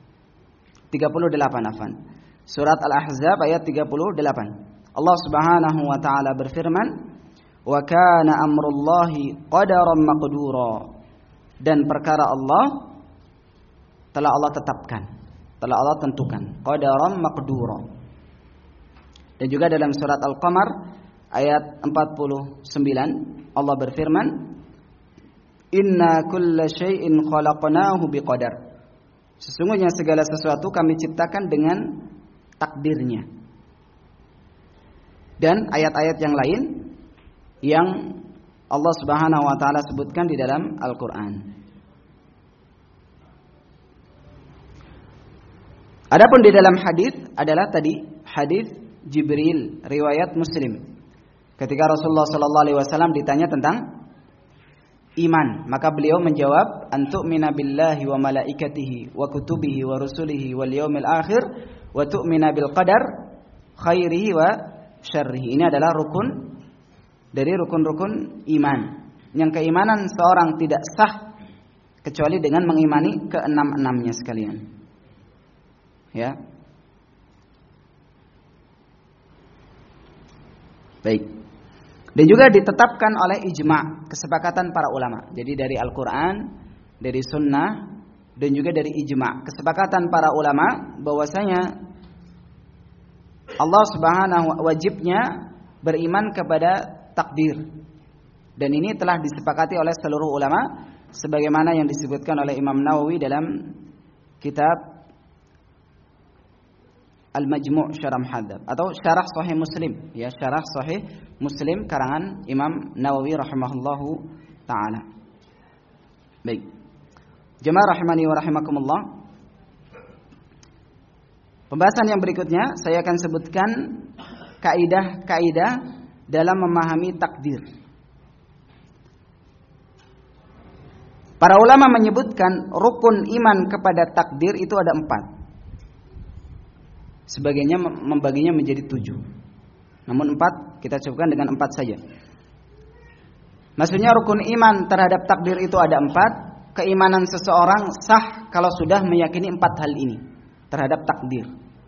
afwan. Surat Al-Ahzab ayat 38. Allah Subhanahu wa taala berfirman, "Wa kana amrullahi qadaran maqdura." Dan perkara Allah telah Allah tetapkan, telah Allah tentukan, qadaran maqdura. Dan juga dalam surat Al-Qamar ayat 49 Allah berfirman, "Inna kulla syai'in khalaqnahu biqadar." Sesungguhnya segala sesuatu kami ciptakan dengan takdirnya. Dan ayat-ayat yang lain yang Allah Subhanahu wa taala sebutkan di dalam Al-Qur'an. Adapun di dalam hadis adalah tadi hadis Jibril riwayat Muslim. Ketika Rasulullah sallallahu alaihi wasallam ditanya tentang iman, maka beliau menjawab, "Antu'mina billahi wa malaikatihi wa kutubihi wa rusulihi wal yaumil akhir wa tu'mina bil qadar khairihi wa syarrihi." Ini adalah rukun dari rukun-rukun iman. Yang keimanan seorang tidak sah kecuali dengan mengimani keenam-enamnya sekalian. Ya. Baik. Dan juga ditetapkan oleh ijma', kesepakatan para ulama. Jadi dari Al-Qur'an, dari sunnah, dan juga dari ijma', kesepakatan para ulama bahwasanya Allah Subhanahu wajibnya beriman kepada takdir. Dan ini telah disepakati oleh seluruh ulama sebagaimana yang disebutkan oleh Imam Nawawi dalam kitab Al-Majmu' Syarah Muhadzab atau Syarah Sahih Muslim, ya, Syarah Sahih Muslim karangan Imam Nawawi rahimahullahu taala. Baik. Jemaah rahimani wa rahimakumullah. Pembahasan yang berikutnya saya akan sebutkan kaidah-kaidah dalam memahami takdir. Para ulama menyebutkan rukun iman kepada takdir itu ada 4. Sebagiannya membaginya menjadi 7. Namun 4 kita cukupkan dengan 4 saja. Maksudnya rukun iman terhadap takdir itu ada 4. Keimanan seseorang sah kalau sudah meyakini 4 hal ini terhadap takdir.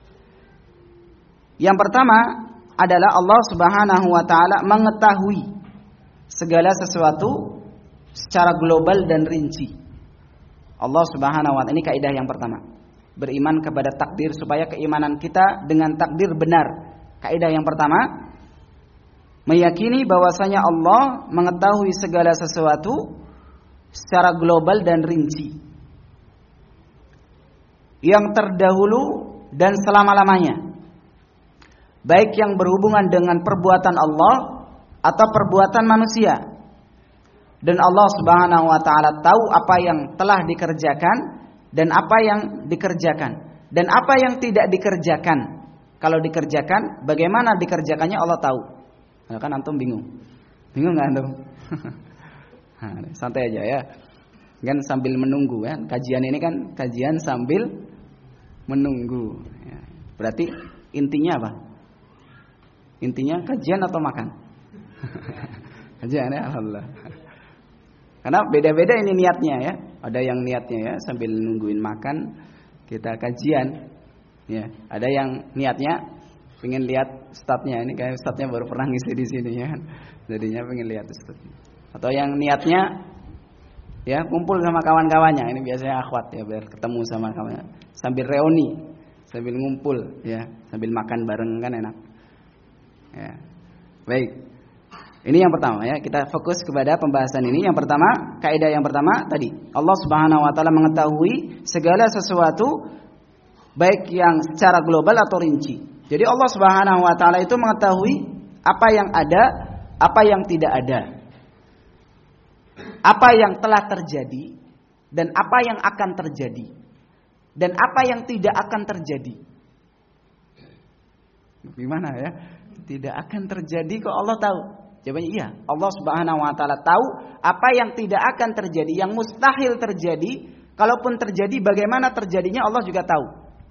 Yang pertama adalah Allah Subhanahu wa taala mengetahui segala sesuatu secara global dan rinci. Allah Subhanahu wa taala, ini kaidah yang pertama. Beriman kepada takdir supaya keimanan kita dengan takdir benar. Kaidah yang pertama, meyakini bahwasanya Allah mengetahui segala sesuatu secara global dan rinci. Yang terdahulu dan selama-lamanya. Baik yang berhubungan dengan perbuatan Allah atau perbuatan manusia. Dan Allah Subhanahu wa taala tahu apa yang telah dikerjakan dan apa yang dikerjakan dan apa yang tidak dikerjakan. Kalau dikerjakan, bagaimana dikerjakannya Allah tahu. Nah, kan antum bingung. Bingung enggak antum? Santai aja ya. Kan sambil menunggu kan. Kajian ini kan kajian sambil menunggu. Ya. Berarti intinya apa? Intinya kajian atau makan? Kajian ya, alhamdulillah. Karena beda-beda ini niatnya ya. Ada yang niatnya ya sambil nungguin makan kita kajian. Ya, ada yang niatnya pengen lihat statnya. Ini kayak statnya baru pernah ngisi di sini ya. Jadinya pengen lihat statnya. Atau yang niatnya ya kumpul sama kawan-kawannya. Ini biasanya akhwat ya biar ketemu sama kawannya. Sambil reuni, sambil ngumpul ya, sambil makan bareng kan enak. Ya. Baik. Ini yang pertama ya, kita fokus kepada pembahasan ini. Yang pertama, kaidah yang pertama tadi, Allah Subhanahu wa taala mengetahui segala sesuatu baik yang secara global atau rinci. Jadi Allah Subhanahu wa taala itu mengetahui apa yang ada, apa yang tidak ada. apa yang telah terjadi dan apa yang akan terjadi dan apa yang tidak akan terjadi. Gimana ya? Tidak akan terjadi kok Allah tahu? Jawabannya iya. Allah Subhanahu wa taala tahu apa yang tidak akan terjadi, yang mustahil terjadi. Kalaupun terjadi, bagaimana terjadinya Allah juga tahu.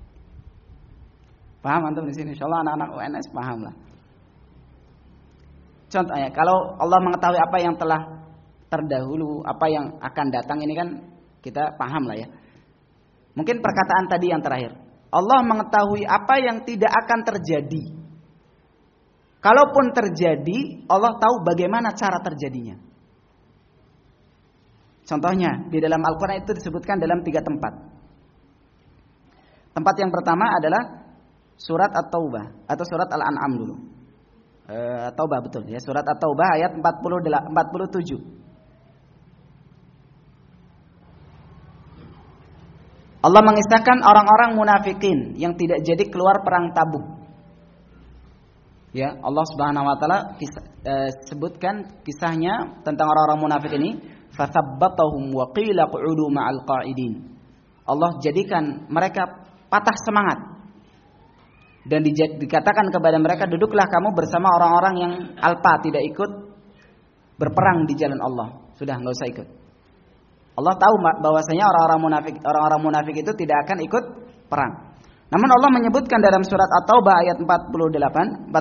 Paham antum di sini? Insyaallah anak-anak UNS paham lah. Contohnya, kalau Allah mengetahui apa yang telah terdahulu, apa yang akan datang, ini kan kita paham lah ya. Mungkin perkataan tadi yang terakhir. Allah mengetahui apa yang tidak akan terjadi. Kalaupun terjadi, Allah tahu bagaimana cara terjadinya. Contohnya, di dalam Al-Quran itu disebutkan dalam 3 tempat. Tempat yang pertama adalah surat At-Taubah atau surat Al-An'am dulu. Taubah betul ya, surat At-Taubah ayat 47. Allah mengisahkan orang-orang munafikin yang tidak jadi keluar perang Tabuk. Ya, Allah Subhanahu wa taala sebutkan kisahnya tentang orang-orang munafik ini, fathabbatahum wa qila qu'udu ma'al qa'idin. Allah jadikan mereka patah semangat dan dikatakan kepada mereka, duduklah kamu bersama orang-orang yang alpa, tidak ikut berperang di jalan Allah. Sudah, enggak usah ikut. Allah tahu bahwasanya orang-orang munafik itu tidak akan ikut perang. Namun Allah menyebutkan dalam surat At-Taubah ayat 47,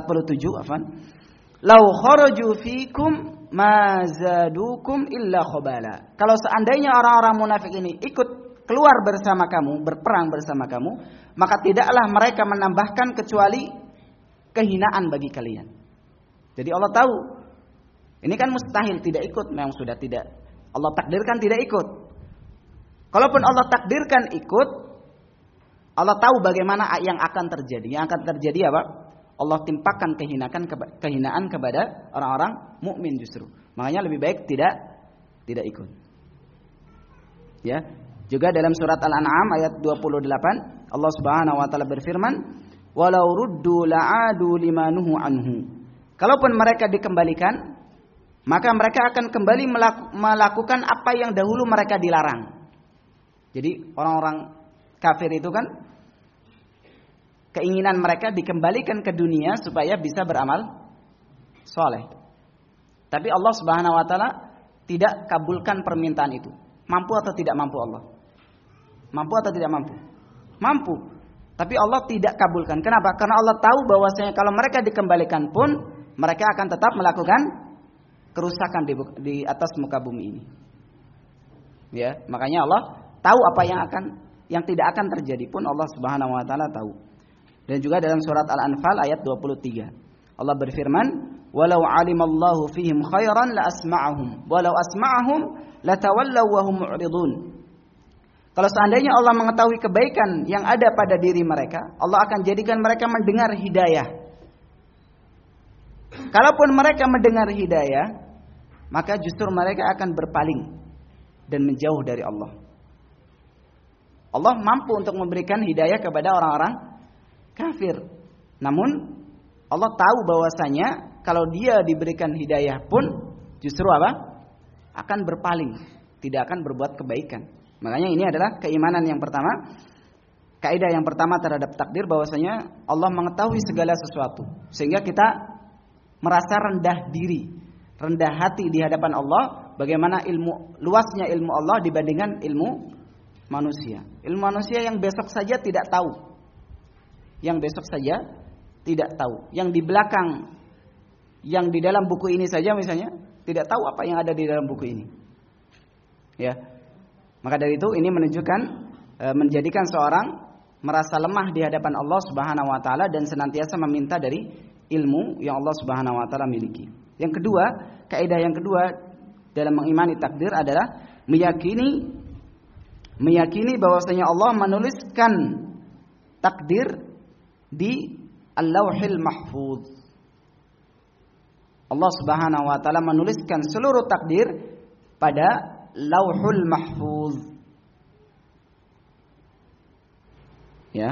"Lau kharaju fikum ma zadukum illa khabala." Kalau seandainya orang-orang munafik ini ikut keluar bersama kamu, berperang bersama kamu, maka tidaklah mereka menambahkan kecuali kehinaan bagi kalian. Jadi Allah tahu ini kan mustahil tidak ikut, memang sudah tidak Allah takdirkan tidak ikut. Kalaupun Allah takdirkan ikut, Allah tahu bagaimana yang akan terjadi. Yang akan terjadi apa? Allah timpakan kehinaan kepada orang-orang mukmin justru. Makanya lebih baik tidak ikut. Ya. Juga dalam surat Al-An'am ayat 28, Allah Subhanahu wa taala berfirman, "Walau ruddu la'adu limanuhu anhu." Kalaupun mereka dikembalikan, maka mereka akan kembali melakukan apa yang dahulu mereka dilarang. Jadi orang-orang kafir itu kan keinginan mereka dikembalikan ke dunia supaya bisa beramal soleh. Tapi Allah Subhanahu wa taala tidak kabulkan permintaan itu. Mampu atau tidak mampu Allah? Mampu atau tidak mampu? Mampu. Tapi Allah tidak kabulkan. Kenapa? Karena Allah tahu bahwasanya kalau mereka dikembalikan pun mereka akan tetap melakukan kerusakan di atas muka bumi ini. Ya, makanya Allah tahu apa yang tidak akan terjadi pun Allah Subhanahu wa taala tahu. Dan juga dalam surat Al-Anfal ayat 23. Allah berfirman, "Walau 'alimallahu fihim khairan la asma'ahum, walau asma'ahum latawallaw wa hum mu'ridun." Kalau seandainya Allah mengetahui kebaikan yang ada pada diri mereka, Allah akan jadikan mereka mendengar hidayah. Kalaupun mereka mendengar hidayah, maka justru mereka akan berpaling dan menjauh dari Allah. Allah mampu untuk memberikan hidayah kepada orang-orang kafir. Namun Allah tahu bahwasanya kalau dia diberikan hidayah pun justru apa? Akan berpaling, tidak akan berbuat kebaikan. Makanya ini adalah keimanan yang pertama. Kaidah yang pertama terhadap takdir bahwasanya Allah mengetahui segala sesuatu, sehingga kita merasa rendah diri, rendah hati di hadapan Allah. Bagaimana luasnya ilmu Allah dibandingkan ilmu manusia. Ilmu manusia yang besok saja tidak tahu. Yang besok saja tidak tahu. Yang di belakang, yang di dalam buku ini saja misalnya, tidak tahu apa yang ada di dalam buku ini. Ya. Maka dari itu ini menunjukkan menjadikan seorang merasa lemah di hadapan Allah Subhanahu wa taala dan senantiasa meminta dari ilmu yang Allah Subhanahu wa taala miliki. Yang kedua, kaidah yang kedua dalam mengimani takdir adalah meyakini bahwasanya Allah menuliskan takdir di Al-Lauhil Mahfuz. Allah Subhanahu wa taala menuliskan seluruh takdir pada Lauhul Mahfuz. Ya.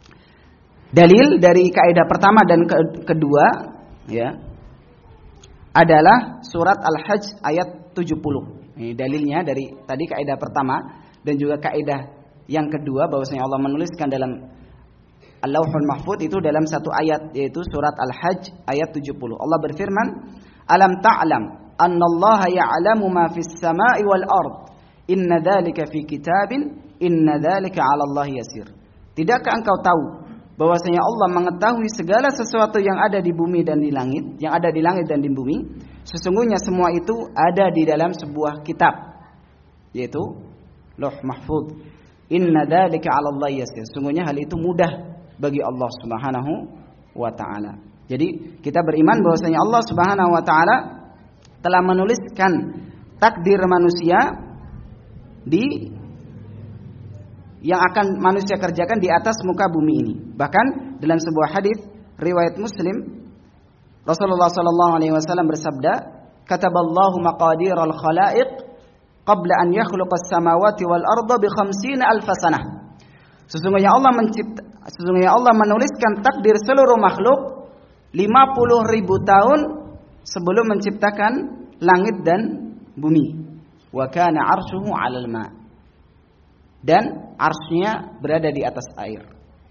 Dalil dari kaidah pertama dan kedua, ya. adalah surat Al-Hajj ayat 70. Ini dalilnya dari tadi kaidah pertama dan juga kaidah yang kedua bahwasanya Allah menuliskan dalam Al-Lauhul Mahfuz itu dalam satu ayat, yaitu surat Al-Hajj ayat 70. Allah berfirman, "Alam ta'lam annallaha ya'lamu ma fis sama'i wal ard. Inna dzalika fi kitabin, inna dzalika 'ala Allahi yasir." Tidakkah engkau tahu bahwasanya Allah mengetahui segala sesuatu yang ada di bumi dan di langit, yang ada di langit dan di bumi? Sesungguhnya semua itu ada di dalam sebuah kitab, yaitu Lauh Mahfuz. Inna dzalika 'ala Allahi yasir. Sesungguhnya hal itu mudah bagi Allah Subhanahu wa taala. Jadi kita beriman bahwasanya Allah Subhanahu wa taala telah menuliskan takdir manusia yang akan manusia kerjakan di atas muka bumi ini. Bahkan dalam sebuah hadis riwayat Muslim, Rasulullah sallallahu alaihi wasallam bersabda, "Kataballahu maqadiral khalaiq qabla an yakhluqas samawati wal arda bi 50,000 sanah." Sesungguhnya Allah menuliskan takdir seluruh makhluk 50.000 tahun sebelum menciptakan langit dan bumi. Wa kana 'arshuhu 'alal ma'. Dan arsy-Nya berada di atas air.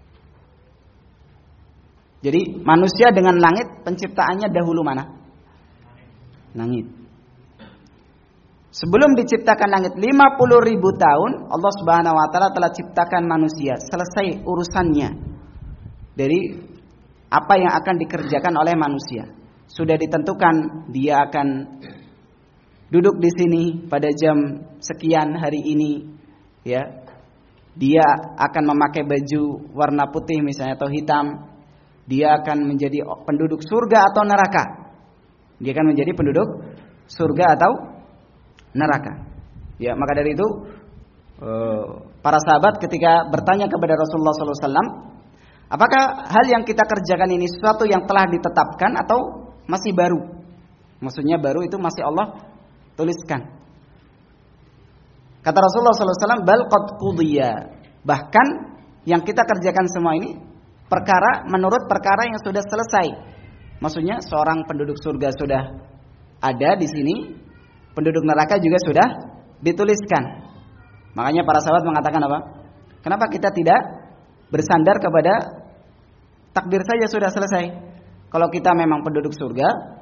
Jadi manusia dengan langit penciptaannya dahulu mana? Langit. Sebelum diciptakan langit 50.000 tahun, Allah Subhanahu wa taala telah ciptakan manusia, selesai urusannya dari apa yang akan dikerjakan oleh manusia. Sudah ditentukan dia akan duduk di sini pada jam sekian hari ini, ya. Dia akan memakai baju warna putih misalnya atau hitam. Dia akan menjadi penduduk surga atau neraka. Dia akan menjadi penduduk surga atau neraka. Ya, maka dari itu para sahabat ketika bertanya kepada Rasulullah SAW, apakah hal yang kita kerjakan ini sesuatu yang telah ditetapkan atau masih baru? Maksudnya baru itu masih Allah tuliskan. Kata Rasulullah SAW, bal qad qudiya. Bahkan yang kita kerjakan semua ini perkara menurut perkara yang sudah selesai. Maksudnya seorang penduduk surga sudah ada di sini, penduduk neraka juga sudah dituliskan. Makanya para sahabat mengatakan apa? Kenapa kita tidak bersandar kepada takdir saja sudah selesai? Kalau kita memang penduduk surga,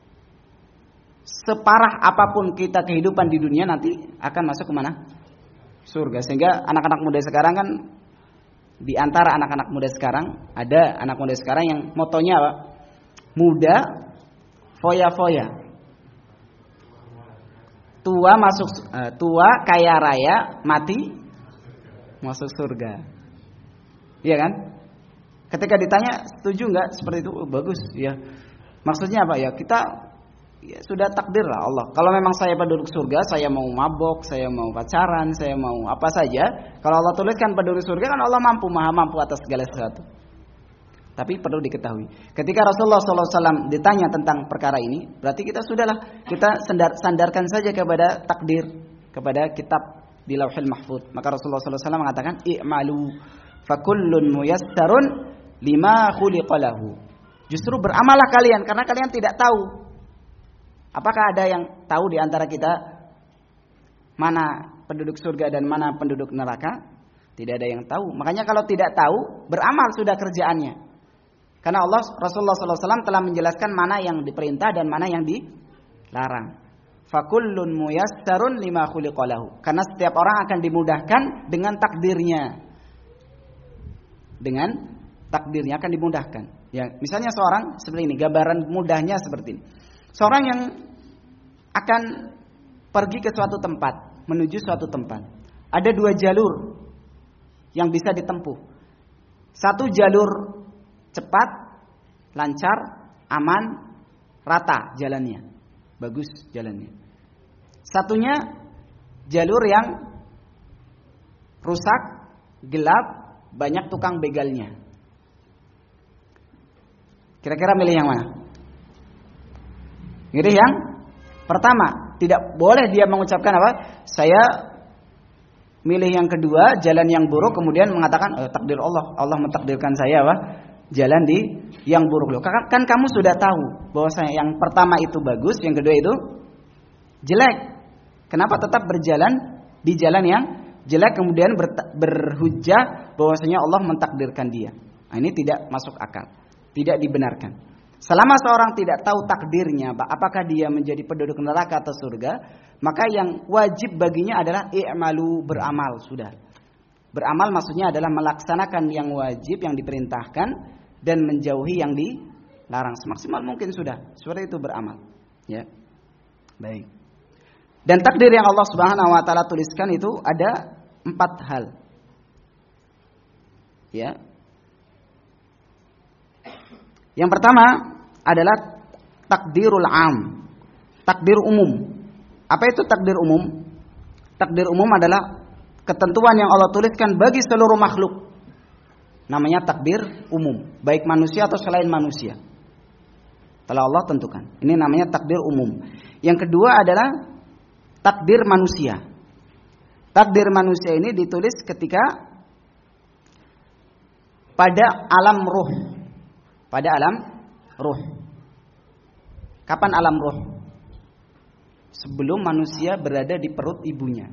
separah apapun kita kehidupan di dunia nanti akan masuk ke mana? Surga. Sehingga anak-anak muda sekarang kan, di antara anak-anak muda sekarang ada anak muda sekarang yang motonya apa? Muda foya-foya. Tua kaya raya, mati masuk surga. Iya kan? Ketika ditanya setuju nggak seperti itu? Oh, bagus ya. Maksudnya apa ya? Kita ya, sudah takdir lah Allah. Kalau memang saya penduduk surga, saya mau mabok, saya mau pacaran, saya mau apa saja. Kalau Allah tuliskan penduduk surga, kan Allah mampu, maha mampu atas segala sesuatu. Tapi perlu diketahui, ketika Rasulullah SAW ditanya tentang perkara ini, berarti kita sudahlah, kita sandarkan saja kepada takdir, kepada kitab di Lauhul Mahfuz. Maka Rasulullah SAW mengatakan, i'malu fakullun muyassarun lima khuliqalahu. Justru beramallah kalian, karena kalian tidak tahu. Apakah ada yang tahu di antara kita mana penduduk surga dan mana penduduk neraka? Tidak ada yang tahu. Makanya kalau tidak tahu, beramal sudah kerjaannya. Karena Rasulullah SAW telah menjelaskan mana yang diperintah dan mana yang dilarang. Fakullun muyassarun lima khuliqalahu. Karena setiap orang akan dimudahkan dengan takdirnya. Dengan takdirnya akan dimudahkan. Ya, misalnya seorang seperti ini, gambaran mudahnya seperti ini. Seorang yang akan pergi ke suatu tempat, menuju suatu tempat. Ada dua jalur yang bisa ditempuh. Satu jalur cepat, lancar, aman, rata jalannya. Bagus jalannya. Satunya jalur yang rusak, gelap, banyak tukang begalnya. Kira-kira milih yang mana? Jadi yang pertama, tidak boleh dia mengucapkan apa? Saya milih yang kedua, jalan yang buruk, kemudian mengatakan takdir Allah. Allah mentakdirkan saya apa? jalan di yang buruk. Loh, kan kamu sudah tahu bahwasanya yang pertama itu bagus, yang kedua itu jelek. Kenapa tetap berjalan di jalan yang jelek kemudian berhujjah bahwasanya Allah mentakdirkan dia? Nah, ini tidak masuk akal, tidak dibenarkan. Selama seorang tidak tahu takdirnya, apakah dia menjadi penduduk neraka atau surga, maka yang wajib baginya adalah i'malu, beramal sudah. Beramal maksudnya adalah melaksanakan yang wajib, yang diperintahkan, dan menjauhi yang dilarang semaksimal mungkin sudah. Seperti itu beramal. Ya, baik. Dan takdir yang Allah Subhanahu Wa Taala tuliskan itu ada 4 hal. Ya. Yang pertama adalah takdirul am, takdir umum. Apa itu takdir umum? Takdir umum adalah ketentuan yang Allah tuliskan bagi seluruh makhluk. Namanya takdir umum, baik manusia atau selain manusia. Telah Allah tentukan. Ini namanya takdir umum. Yang kedua adalah takdir manusia. Takdir manusia ini ditulis ketika pada alam ruh. Pada alam ruh. Kapan alam ruh? Sebelum manusia berada di perut ibunya.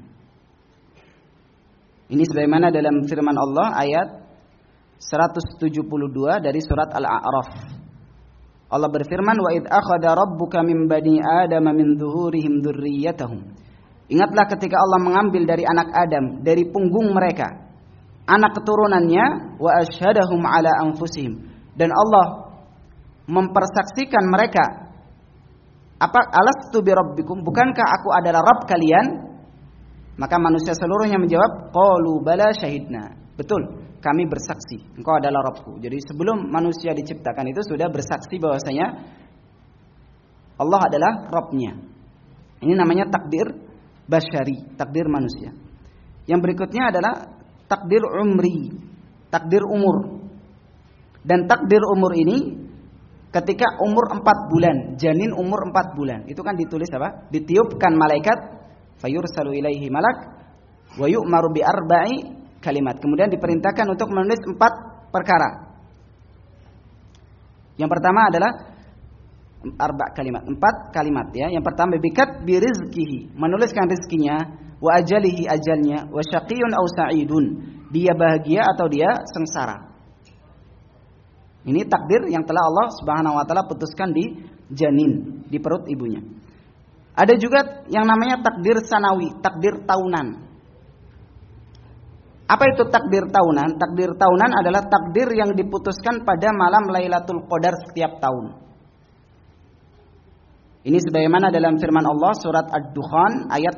Ini sebagaimana dalam firman Allah ayat 172 dari surat Al-A'raf. Allah berfirman, "Wa id akhadha rabbuka min bani Adam min dhuhurihim dzurriyyatahum." Ingatlah ketika Allah mengambil dari anak Adam dari punggung mereka anak keturunannya, wa asyhadahum ala anfusihim, dan Allah mempersaksikan mereka, apa alastu bi rabbikum, bukankah aku adalah Rabb kalian? Maka manusia seluruhnya menjawab, qalu bala syahidna. Betul, kami bersaksi engkau adalah Rabbku. Jadi sebelum manusia diciptakan itu sudah bersaksi bahwasanya Allah adalah Rabbnya. Ini namanya takdir basyari, takdir manusia. Yang berikutnya adalah takdir umri, takdir umur. Dan takdir umur ini ketika umur 4 bulan, janin umur 4 bulan, itu kan ditulis apa? Ditiupkan malaikat, fayursalu ilaihi malak wa yu'maru bi arba'i kalimat. Kemudian diperintahkan untuk menulis 4 perkara. Yang pertama adalah 4 kalimat ya. Yang pertama bikat bi rizqihi, menuliskan rezekinya, wa ajalihi, ajalnya, wa syaqiyun aw sa'idun, dia bahagia atau dia sengsara. Ini takdir yang telah Allah Subhanahu wa taala putuskan di janin, di perut ibunya. Ada juga yang namanya takdir sanawi, takdir tahunan. Apa itu takdir tahunan? Takdir tahunan adalah takdir yang diputuskan pada malam Lailatul Qadar setiap tahun. Ini sebagaimana dalam firman Allah surat Ad-Dukhan ayat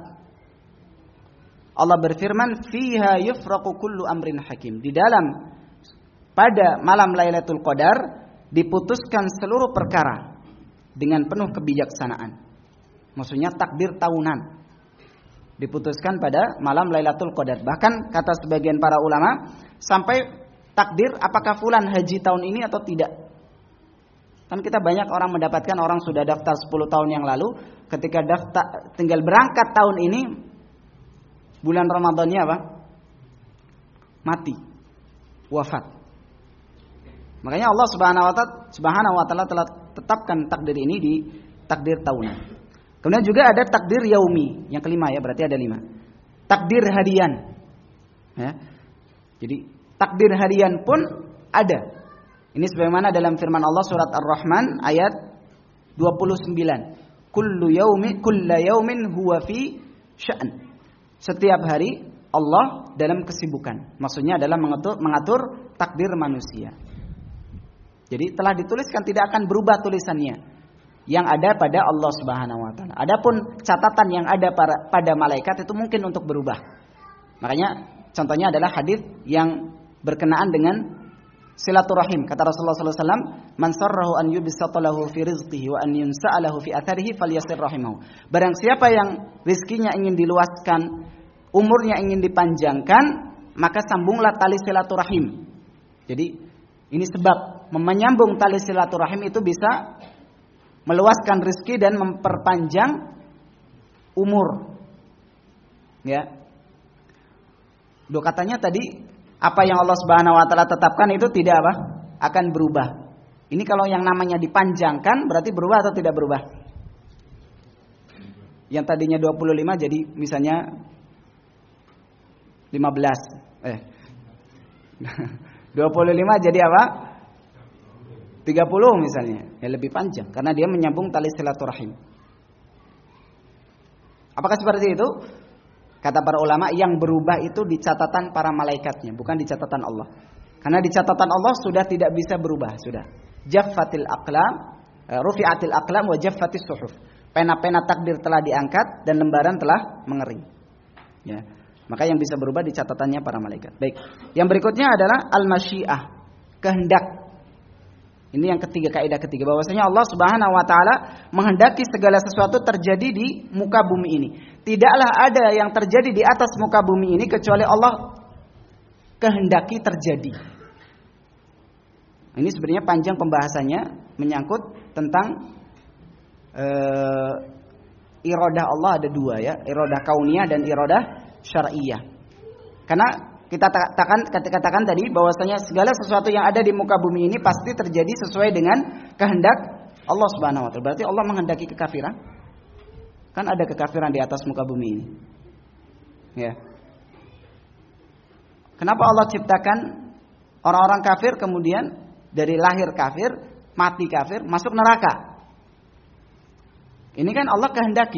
4. Allah berfirman, "Fiha yufraqu kullu amrin hakim." Di dalam pada malam Lailatul Qadar diputuskan seluruh perkara dengan penuh kebijaksanaan. Maksudnya takdir tahunan diputuskan pada malam Lailatul Qadar. Bahkan kata sebagian para ulama sampai takdir apakah fulan haji tahun ini atau tidak. Kan kita banyak orang mendapatkan orang sudah daftar 10 tahun yang lalu, ketika daftar tinggal berangkat tahun ini, bulan Ramadannya apa? Mati, wafat. Makanya Allah Subhanahu wa taala telah tetapkan takdir ini di takdir tahunan. Kemudian juga ada takdir yaumi, yang kelima ya, berarti ada 5. Takdir harian. Ya. Jadi takdir harian pun ada. Ini sebagaimana dalam firman Allah surat Ar-Rahman ayat 29. Kullu yaumin huwa fi sya'n. Setiap hari Allah dalam kesibukan. Maksudnya adalah mengatur takdir manusia. Jadi telah dituliskan, tidak akan berubah tulisannya yang ada pada Allah Subhanahu wa taala. Adapun catatan yang ada pada malaikat itu mungkin untuk berubah. Makanya contohnya adalah hadis yang berkenaan dengan silaturahim. Kata Rasulullah sallallahu alaihi wasallam, "Man sarrahu an yubsata lahu fi rizqihi wa an yunsa'alahu fi atharihi falyasir rahimahu." Barang siapa yang rizkinya ingin diluaskan, umurnya ingin dipanjangkan, maka sambunglah tali silaturahim. Jadi ini sebab menyambung tali silaturahim itu bisa meluaskan rezeki dan memperpanjang umur. Ya. Katanya tadi apa yang Allah Subhanahu wa taala tetapkan itu tidak apa? akan berubah. Ini kalau yang namanya dipanjangkan berarti berubah atau tidak berubah? Yang tadinya 25 jadi misalnya 25 jadi apa? 30 misalnya. Ya lebih panjang karena dia menyambung tali silaturahim. Apakah seperti itu? Kata para ulama, yang berubah itu di catatan para malaikatnya, bukan di catatan Allah. Karena di catatan Allah sudah tidak bisa berubah, sudah. Jaffatil aqlam, rufi'atil aqlam wa jaffatis suhuf. Pena-pena takdir telah diangkat dan lembaran telah mengering. Ya. Maka yang bisa berubah di catatannya para malaikat. Baik. Yang berikutnya adalah al-masyiah, kehendak. Ini yang ketiga, kaidah ketiga, bahwasanya Allah Subhanahu wa taala menghendaki segala sesuatu terjadi di muka bumi ini. Tidaklah ada yang terjadi di atas muka bumi ini kecuali Allah kehendaki terjadi. Ini sebenarnya panjang pembahasannya, menyangkut tentang iradah Allah ada dua ya, iradah kauniyah dan iradah syar'iyah. Karena kita katakan tadi bahwasanya segala sesuatu yang ada di muka bumi ini pasti terjadi sesuai dengan kehendak Allah Subhanahu wa taala. Berarti Allah menghendaki kekafiran? Kan ada kekafiran di atas muka bumi ini. Ya. Kenapa Allah ciptakan orang-orang kafir kemudian dari lahir kafir, mati kafir, masuk neraka? Ini kan Allah kehendaki.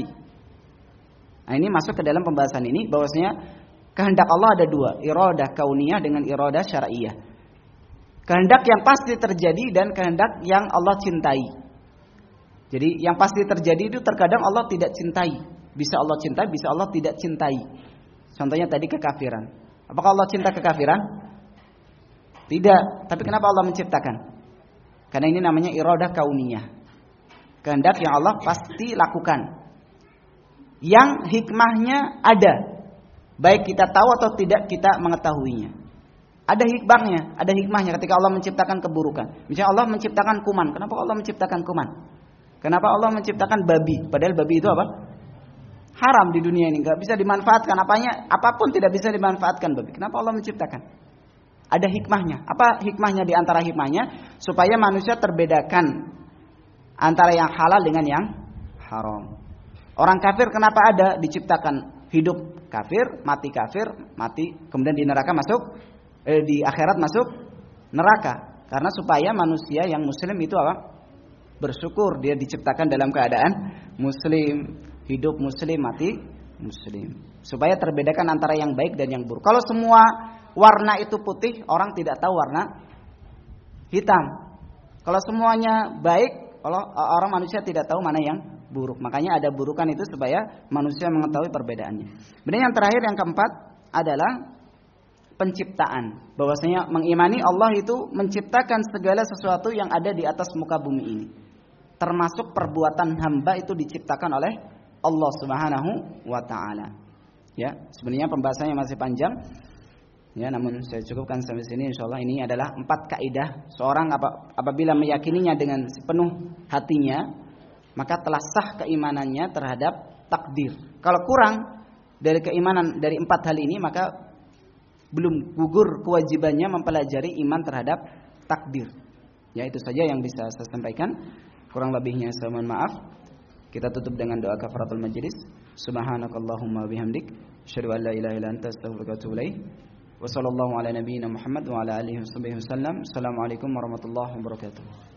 Nah, ini masuk ke dalam pembahasan ini bahwasanya kehendak Allah ada dua, iradah kauniyah dengan iradah syar'iyah. Kehendak yang pasti terjadi dan kehendak yang Allah cintai. Jadi yang pasti terjadi itu terkadang Allah tidak cintai. Bisa Allah cintai, bisa Allah tidak cintai. Contohnya tadi kekafiran. Apakah Allah cinta kekafiran? Tidak. Tapi kenapa Allah menciptakan? Karena ini namanya iradah kauniyah. Kehendak yang Allah pasti lakukan. Yang hikmahnya ada. Baik kita tahu atau tidak kita mengetahuinya. Ada hikmahnya ketika Allah menciptakan keburukan. Misalnya Allah menciptakan kuman. Kenapa Allah menciptakan kuman? Kenapa Allah menciptakan babi? Padahal babi itu apa? Haram di dunia ini, nggak bisa dimanfaatkan. Apapun tidak bisa dimanfaatkan babi. Kenapa Allah menciptakan? Ada hikmahnya. Apa hikmahnya di antara hikmahnya? Supaya manusia terbedakan antara yang halal dengan yang haram. Orang kafir kenapa ada diciptakan? Hidup kafir, mati, kemudian di neraka masuk, di akhirat masuk neraka. Karena supaya manusia yang muslim itu apa? Bersyukur dia diciptakan dalam keadaan muslim, hidup muslim, mati muslim. Supaya terbedakan antara yang baik dan yang buruk. Kalau semua warna itu putih, orang tidak tahu warna hitam. Kalau semuanya baik, orang manusia tidak tahu mana yang buruk. Makanya ada burukan itu supaya manusia mengetahui perbedaannya. Kemudian yang terakhir, yang keempat adalah penciptaan. Bahwasanya mengimani Allah itu menciptakan segala sesuatu yang ada di atas muka bumi ini. Termasuk perbuatan hamba itu diciptakan oleh Allah Subhanahu wa taala. Ya, sebenarnya pembahasannya masih panjang. Ya, namun saya cukupkan sampai sini. Insyaallah ini adalah 4 kaidah seorang apabila meyakininya dengan sepenuh hatinya, maka telah sah keimanannya terhadap takdir. Kalau kurang dari keimanan dari 4 hal ini, maka belum gugur kewajibannya mempelajari iman terhadap takdir. Ya, itu saja yang bisa saya sampaikan. Kurang lebihnya saya mohon maaf. Kita tutup dengan doa kafaratul majlis. Subhanakallahumma bihamdik, asyhadu an la ilaha illa anta, astaghfiruka wa atubu ilaik. Wa sallallahu ala nabiyyina Muhammad wa ala alihi wasallam. Assalamualaikum warahmatullahi wabarakatuh.